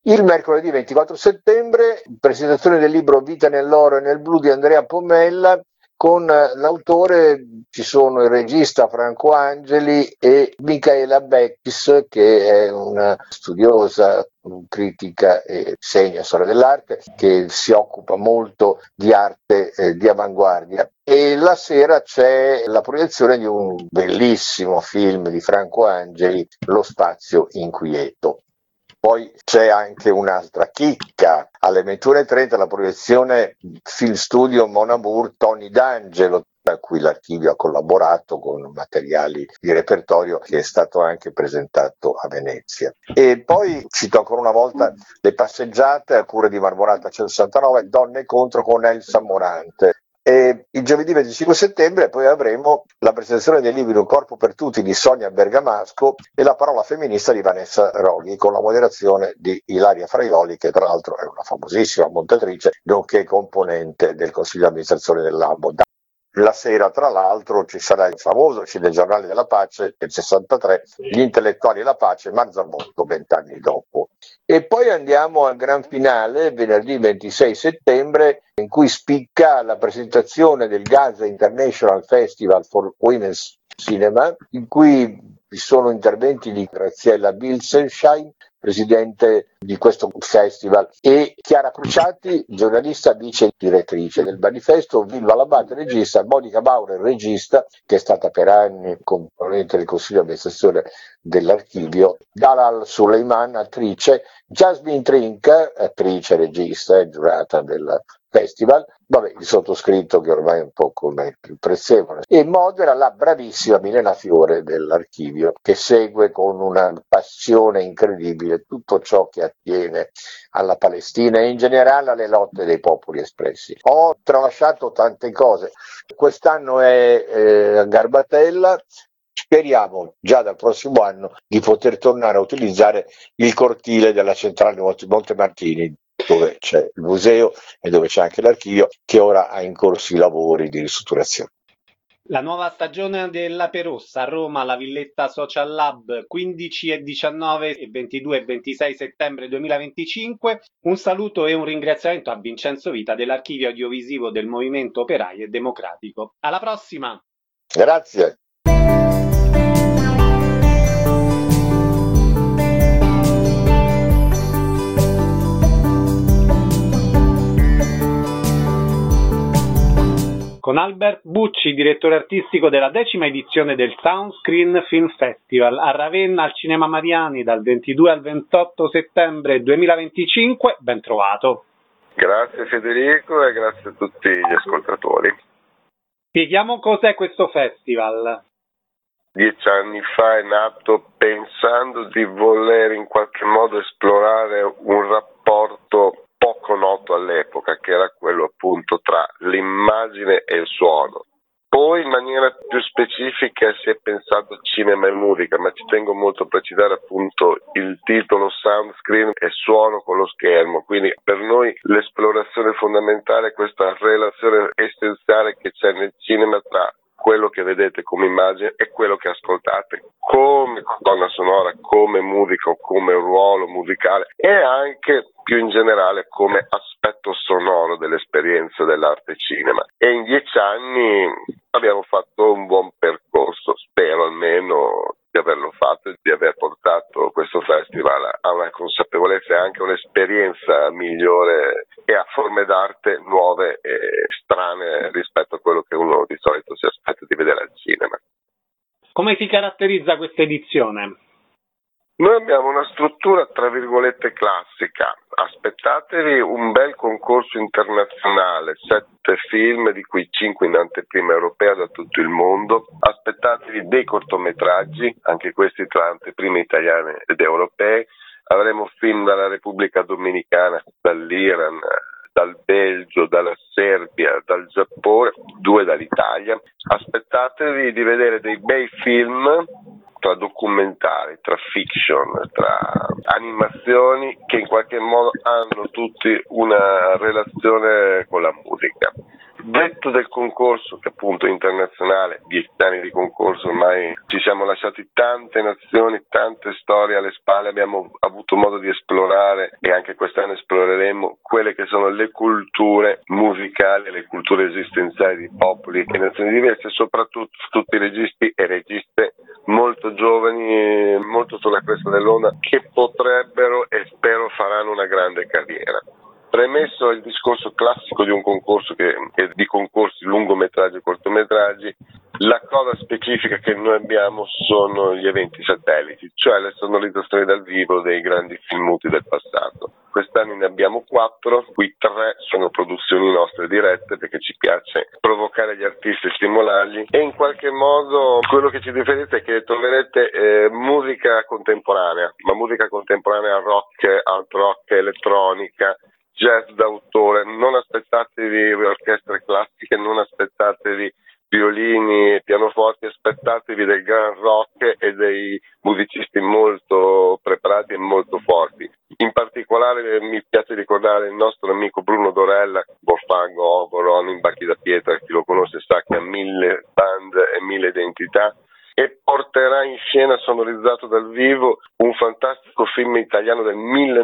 Il mercoledì 24 settembre, presentazione del libro Vita nell'oro e nel blu di Andrea Pomella. Con l'autore ci sono il regista Franco Angeli e Michaela Beckis, che è una studiosa, critica e segna storia dell'arte, che si occupa molto di arte di avanguardia. E la sera c'è la proiezione di un bellissimo film di Franco Angeli, Lo spazio inquieto. Poi c'è anche un'altra chicca, alle 21:30 la proiezione Film Studio Mon Amour Tony D'Angelo, da cui l'Archivio ha collaborato con materiali di repertorio, che è stato anche presentato a Venezia. E poi cito ancora una volta Le passeggiate a cura di Marmorata 169, Donne contro con Elsa Morante. E il giovedì 25 settembre poi avremo la presentazione dei libri Un corpo per tutti di Sonia Bergamasco e La parola femminista di Vanessa Roghi, con la moderazione di Ilaria Fraioli, che tra l'altro è una famosissima montatrice, nonché componente del consiglio di amministrazione dell'AMO. La sera, tra l'altro, ci sarà il famoso Cinegiornale della Pace del 63, Gli intellettuali e la pace, Marzamotto, 20 anni dopo. E poi andiamo al gran finale, venerdì 26 settembre, in cui spicca la presentazione del Gaza International Festival for Women's Cinema, in cui vi sono interventi di Graziella Bilsenschein, presidente di questo festival, e Chiara Cruciati, giornalista vice direttrice del manifesto, Vilma Labate, regista, Monica Bauer, regista, che è stata per anni componente del consiglio di amministrazione dell'Archivio, Dalal Suleiman, attrice, Jasmine Trink, attrice, regista, giurata del festival, il sottoscritto, che ormai è un po' come il prezzemolo, e modera la bravissima Milena Fiore dell'Archivio, che segue con una passione incredibile tutto ciò che attiene alla Palestina e in generale alle lotte dei popoli espressi. Ho tralasciato tante cose, quest'anno è a Garbatella. Speriamo già dal prossimo anno di poter tornare a utilizzare il cortile della centrale Montemartini, dove c'è il museo e dove c'è anche l'archivio, che ora ha in corso i lavori di ristrutturazione. La nuova stagione della Perossa a Roma, alla Villetta Social Lab, 15 e 19 e 22 e 26 settembre 2025. Un saluto e un ringraziamento a Vincenzo Vita dell'Archivio Audiovisivo del Movimento Operaio e Democratico. Alla prossima! Grazie! Con Albert Bucci, direttore artistico della 10ª edizione del Soundscreen Film Festival a Ravenna al Cinema Mariani dal 22 al 28 settembre 2025. Ben trovato. Grazie Federico e grazie a tutti gli ascoltatori. Spieghiamo cos'è questo festival. 10 anni fa è nato pensando di voler in qualche modo esplorare un rapporto poco noto all'epoca, che era quello appunto tra l'immagine e il suono. Poi in maniera più specifica si è pensato a cinema e musica, ma ci tengo molto a precisare appunto il titolo Soundscreen e suono con lo schermo, quindi per noi l'esplorazione fondamentale è questa relazione essenziale che c'è nel cinema tra quello che vedete come immagine e quello che ascoltate come colonna sonora, come musica, come ruolo musicale e anche più in generale come aspetto sonoro dell'esperienza dell'arte cinema. E in 10 anni abbiamo fatto un buon percorso, spero almeno di averlo fatto e di aver portato questo festival a una consapevolezza e anche un'esperienza migliore e a forme d'arte nuove e strane rispetto a quello che uno di solito si aspetta di vedere al cinema. Come si caratterizza questa edizione? Noi abbiamo una struttura tra virgolette classica, aspettatevi un bel concorso internazionale, 7 film di cui 5 in anteprima europea da tutto il mondo, aspettatevi dei cortometraggi, anche questi tra anteprime italiane ed europee, avremo film dalla Repubblica Dominicana, dall'Iran, dal Belgio, dalla Serbia, dal Giappone, 2 dall'Italia, aspettatevi di vedere dei bei film tra documentari, tra fiction, tra animazioni che in qualche modo hanno tutti una relazione con la musica. detto del concorso, che appunto è internazionale, 10 anni di concorso, ormai ci siamo lasciati tante nazioni, tante storie alle spalle, abbiamo avuto modo di esplorare e anche quest'anno esploreremo quelle che sono le culture musicali, le culture esistenziali di popoli e nazioni diverse, soprattutto tutti registi e registe molto giovani, molto sulla cresta dell'onda, che potrebbero e spero faranno una grande carriera. Premesso il discorso classico di un concorso che di concorsi lungometraggi e cortometraggi, la cosa specifica che noi abbiamo sono gli eventi satelliti, cioè le sonorizzazioni dal vivo dei grandi film muti del passato. Quest'anno ne abbiamo 4, qui 3 sono produzioni nostre dirette perché ci piace provocare gli artisti e stimolarli, e in qualche modo quello che ci differenzia è che troverete musica contemporanea, ma musica contemporanea rock, alt rock, elettronica, jazz d'autore. Non aspettatevi orchestre classiche, non aspettatevi violini e pianoforti, aspettatevi del gran rock e dei musicisti molto preparati e molto forti. In particolare mi piace ricordare il nostro amico Bruno Dorella, Borfago, Ovo, Ronin, Bacchi da Pietra, chi lo conosce sa che ha 1000 band e 1000 identità, e porterà in scena sonorizzato dal vivo un fantastico film italiano del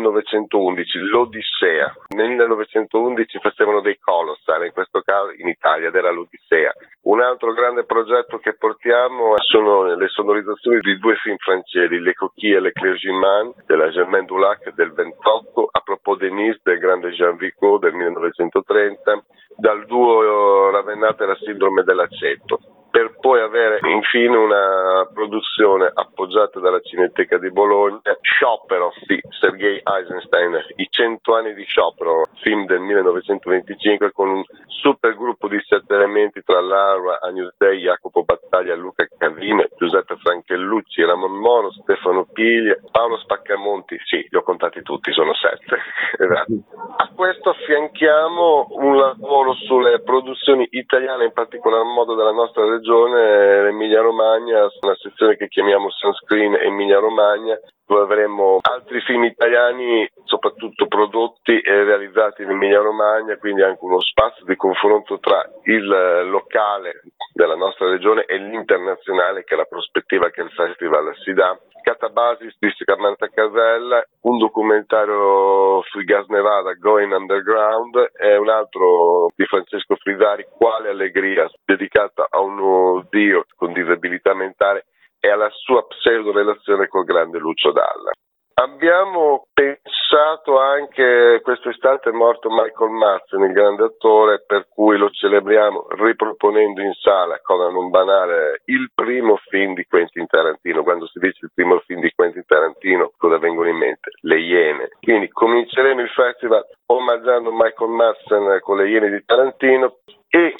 1911, L'Odissea. Nel 1911 facevano dei colossal, in questo caso in Italia, ed era l'Odissea. Un altro grande progetto che portiamo sono le sonorizzazioni di 2 film francesi, Le Coquilles et le Clergyman della Germaine Dulac del 28, A propos Denise del grande Jean Vico del 1930, dal duo Ravennate e la Sindrome dell'aceto, per poi avere infine una produzione appoggiata dalla Cineteca di Bologna, Sciopero di Sergei Eisenstein, i 100 anni di sciopero, film del 1925, con un super gruppo di 7 elementi tra Laura, Agnus Dei, Jacopo Battaglia, Luca Cavine, Giuseppe Franchellucci, Ramon Moro, Stefano Piglia, Paolo Spaccamonti, sì, li ho contati tutti, sono 7. Esatto. A questo affianchiamo un lavoro sulle produzioni italiane, in particolar modo della nostra regione, l'Emilia Romagna, una sezione che chiamiamo Sunscreen Emilia Romagna, dove avremo altri film italiani, soprattutto prodotti e realizzati in Emilia Romagna, quindi anche uno spazio di confronto tra il locale della nostra regione e l'internazionale, che è la prospettiva che il festival si dà. Catabasis di Samantha Casella, un documentario sui gas Nevada, Going Underground, e un altro di Francesco Frisari, Quale Allegria, dedicata a uno dio con disabilità mentale e alla sua pseudo relazione col grande Lucio Dalla. Abbiamo pensato anche, quest'estate è morto Michael Madsen, il grande attore, per cui lo celebriamo riproponendo in sala, cosa non banale, il primo film di Quentin Tarantino. Quando si dice il primo film di Quentin Tarantino, cosa vengono in mente? Le Iene. Quindi cominceremo il festival omaggiando Michael Madsen con Le Iene di Tarantino. E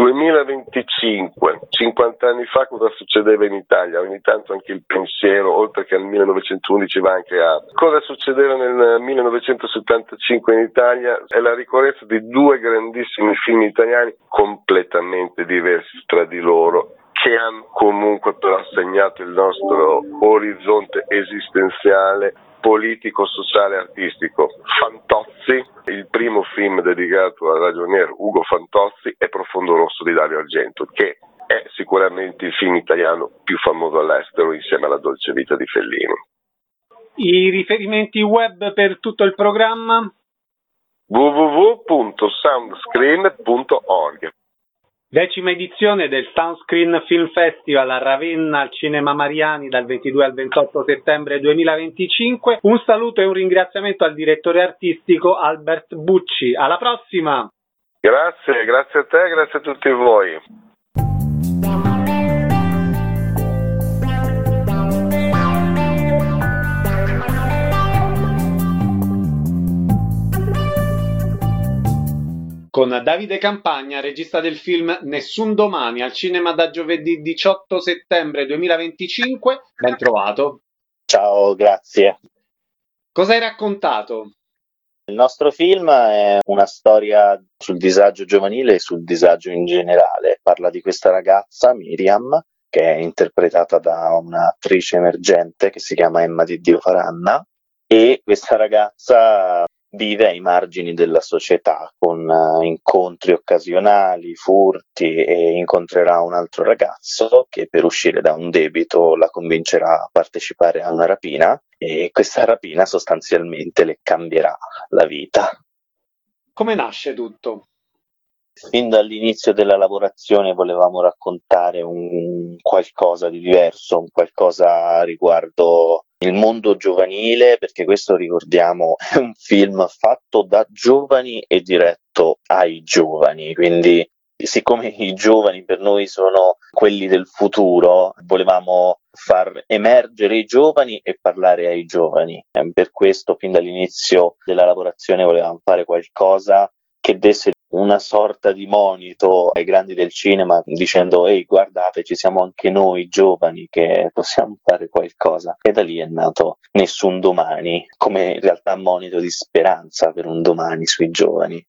2025, 50 anni fa, cosa succedeva in Italia? Ogni tanto anche il pensiero, oltre che al 1911, va anche a cosa succedeva nel 1975 in Italia. È la ricorrenza di 2 grandissimi film italiani completamente diversi tra di loro, che hanno comunque però segnato il nostro orizzonte esistenziale, politico, sociale, artistico. Fantozzi, il primo film dedicato al ragionier Ugo Fantozzi, e Profondo Rosso di Dario Argento, che è sicuramente il film italiano più famoso all'estero insieme alla Dolce Vita di Fellini. I riferimenti web per tutto il programma? www.soundscreen.org. 10ª edizione del Sunscreen Film Festival a Ravenna al Cinema Mariani dal 22 al 28 settembre 2025. Un saluto e un ringraziamento al direttore artistico Albert Bucci. Alla prossima! Grazie a te, grazie a tutti voi. Con Davide Campagna, regista del film Nessun Domani, al cinema da giovedì 18 settembre 2025. Ben trovato. Ciao, grazie. Cosa hai raccontato? Il nostro film è una storia sul disagio giovanile e sul disagio in generale. Parla di questa ragazza, Miriam, che è interpretata da un'attrice emergente che si chiama Emma Di Dio Faranna, e questa ragazza vive ai margini della società con incontri occasionali, furti, e incontrerà un altro ragazzo che per uscire da un debito la convincerà a partecipare a una rapina, e questa rapina sostanzialmente le cambierà la vita. Come nasce tutto? Fin dall'inizio della lavorazione volevamo raccontare un qualcosa di diverso, un qualcosa riguardo il mondo giovanile, perché questo, ricordiamo, è un film fatto da giovani e diretto ai giovani, quindi siccome i giovani per noi sono quelli del futuro, volevamo far emergere i giovani e parlare ai giovani. Per questo fin dall'inizio della lavorazione volevamo fare qualcosa che desse una sorta di monito ai grandi del cinema, dicendo: ehi, guardate, ci siamo anche noi giovani che possiamo fare qualcosa. E da lì è nato Nessun Domani, come in realtà monito di speranza per un domani sui giovani.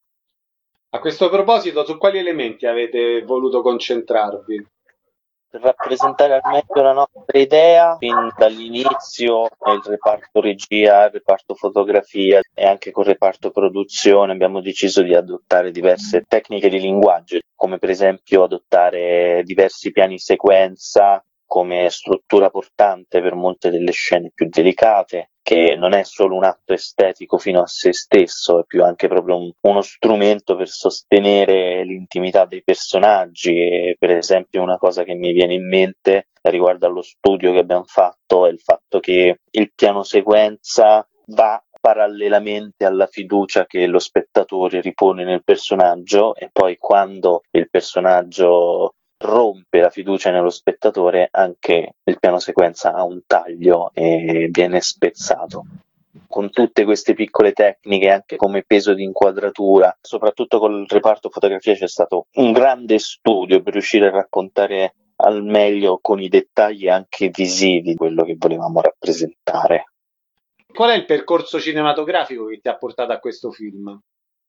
A questo proposito, su quali elementi avete voluto concentrarvi? Per rappresentare al meglio la nostra idea, fin dall'inizio il reparto regia, il reparto fotografia e anche col reparto produzione abbiamo deciso di adottare diverse tecniche di linguaggio, come per esempio adottare diversi piani sequenza come struttura portante per molte delle scene più delicate, che non è solo un atto estetico fino a se stesso, è più anche proprio uno strumento per sostenere l'intimità dei personaggi. E per esempio una cosa che mi viene in mente riguardo allo studio che abbiamo fatto è il fatto che il piano sequenza va parallelamente alla fiducia che lo spettatore ripone nel personaggio, e poi quando il personaggio rompe la fiducia nello spettatore, anche il piano sequenza ha un taglio e viene spezzato. Con tutte queste piccole tecniche, anche come peso di inquadratura, soprattutto col reparto fotografia, c'è stato un grande studio per riuscire a raccontare al meglio con i dettagli anche visivi quello che volevamo rappresentare. Qual è il percorso cinematografico che ti ha portato a questo film?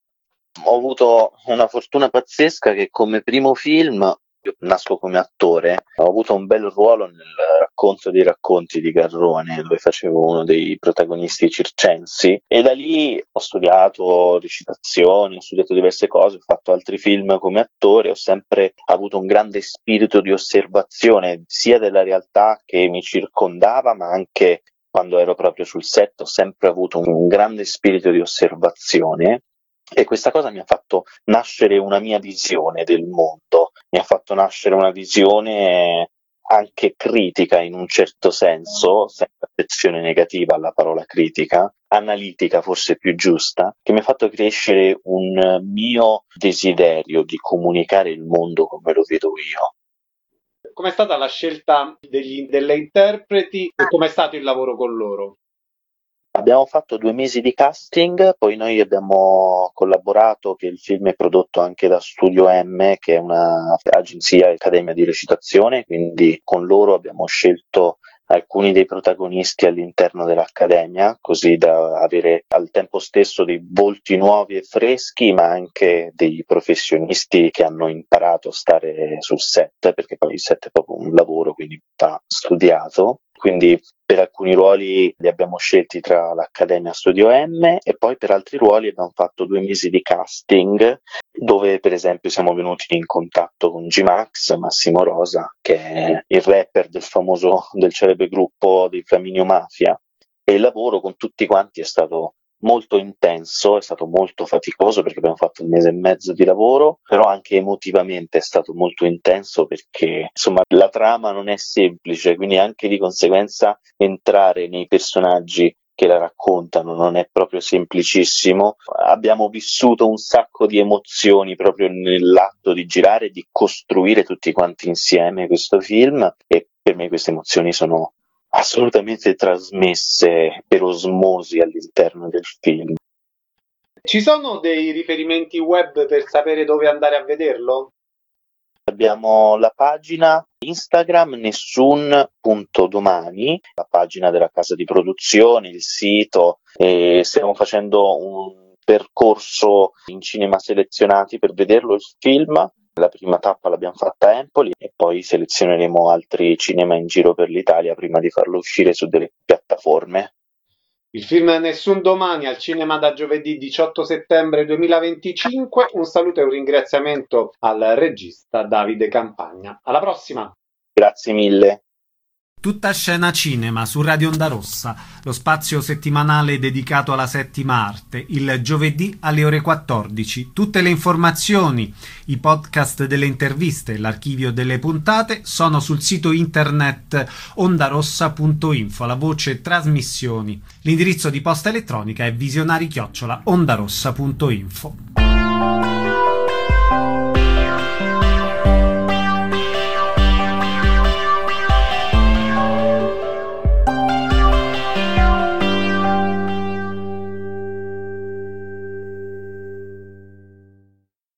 Ho avuto una fortuna pazzesca che come primo film, io nasco come attore, ho avuto un bel ruolo nel Racconto dei racconti di Garrone, dove facevo uno dei protagonisti circensi, e da lì ho studiato recitazione, ho studiato diverse cose, ho fatto altri film come attore, ho sempre avuto un grande spirito di osservazione sia della realtà che mi circondava, ma anche quando ero proprio sul set ho sempre avuto un grande spirito di osservazione. E questa cosa mi ha fatto nascere una mia visione del mondo, mi ha fatto nascere una visione anche critica in un certo senso, senza accezione negativa alla parola critica, analitica forse più giusta, che mi ha fatto crescere un mio desiderio di comunicare il mondo come lo vedo io. Com'è stata la scelta delle interpreti e com'è stato il lavoro con loro? Abbiamo fatto 2 mesi di casting, poi noi abbiamo collaborato, che il film è prodotto anche da Studio M, che è una agenzia e accademia di recitazione, quindi con loro abbiamo scelto alcuni dei protagonisti all'interno dell'accademia, così da avere al tempo stesso dei volti nuovi e freschi, ma anche dei professionisti che hanno imparato a stare sul set, perché poi il set è proprio un lavoro, quindi va studiato. Quindi per alcuni ruoli li abbiamo scelti tra l'Accademia Studio M, e poi per altri ruoli abbiamo fatto 2 mesi di casting, dove per esempio siamo venuti in contatto con G-Max, Massimo Rosa, che è il rapper del celebre gruppo dei Flaminio Mafia, e il lavoro con tutti quanti è stato molto intenso, è stato molto faticoso perché abbiamo fatto 1 mese e mezzo di lavoro, però anche emotivamente è stato molto intenso perché insomma la trama non è semplice, quindi anche di conseguenza entrare nei personaggi che la raccontano non è proprio semplicissimo. Abbiamo vissuto un sacco di emozioni proprio nell'atto di girare e di costruire tutti quanti insieme questo film, e per me queste emozioni sono assolutamente trasmesse per osmosi all'interno del film. Ci sono dei riferimenti web per sapere dove andare a vederlo? Abbiamo la pagina Instagram nessun.domani, la pagina della casa di produzione, il sito, e stiamo facendo un percorso in cinema selezionati per vederlo il film. La prima tappa l'abbiamo fatta a Empoli e poi selezioneremo altri cinema in giro per l'Italia prima di farlo uscire su delle piattaforme. Il film Nessun Domani al cinema da giovedì 18 settembre 2025. Un saluto e un ringraziamento al regista Davide Campagna. Alla prossima! Grazie mille. Tutta scena cinema su Radio Onda Rossa, lo spazio settimanale dedicato alla settima arte, il giovedì alle ore 14. Tutte le informazioni, i podcast delle interviste e l'archivio delle puntate sono sul sito internet ondarossa.info, la voce trasmissioni. L'indirizzo di posta elettronica è visionari@ondarossa.info.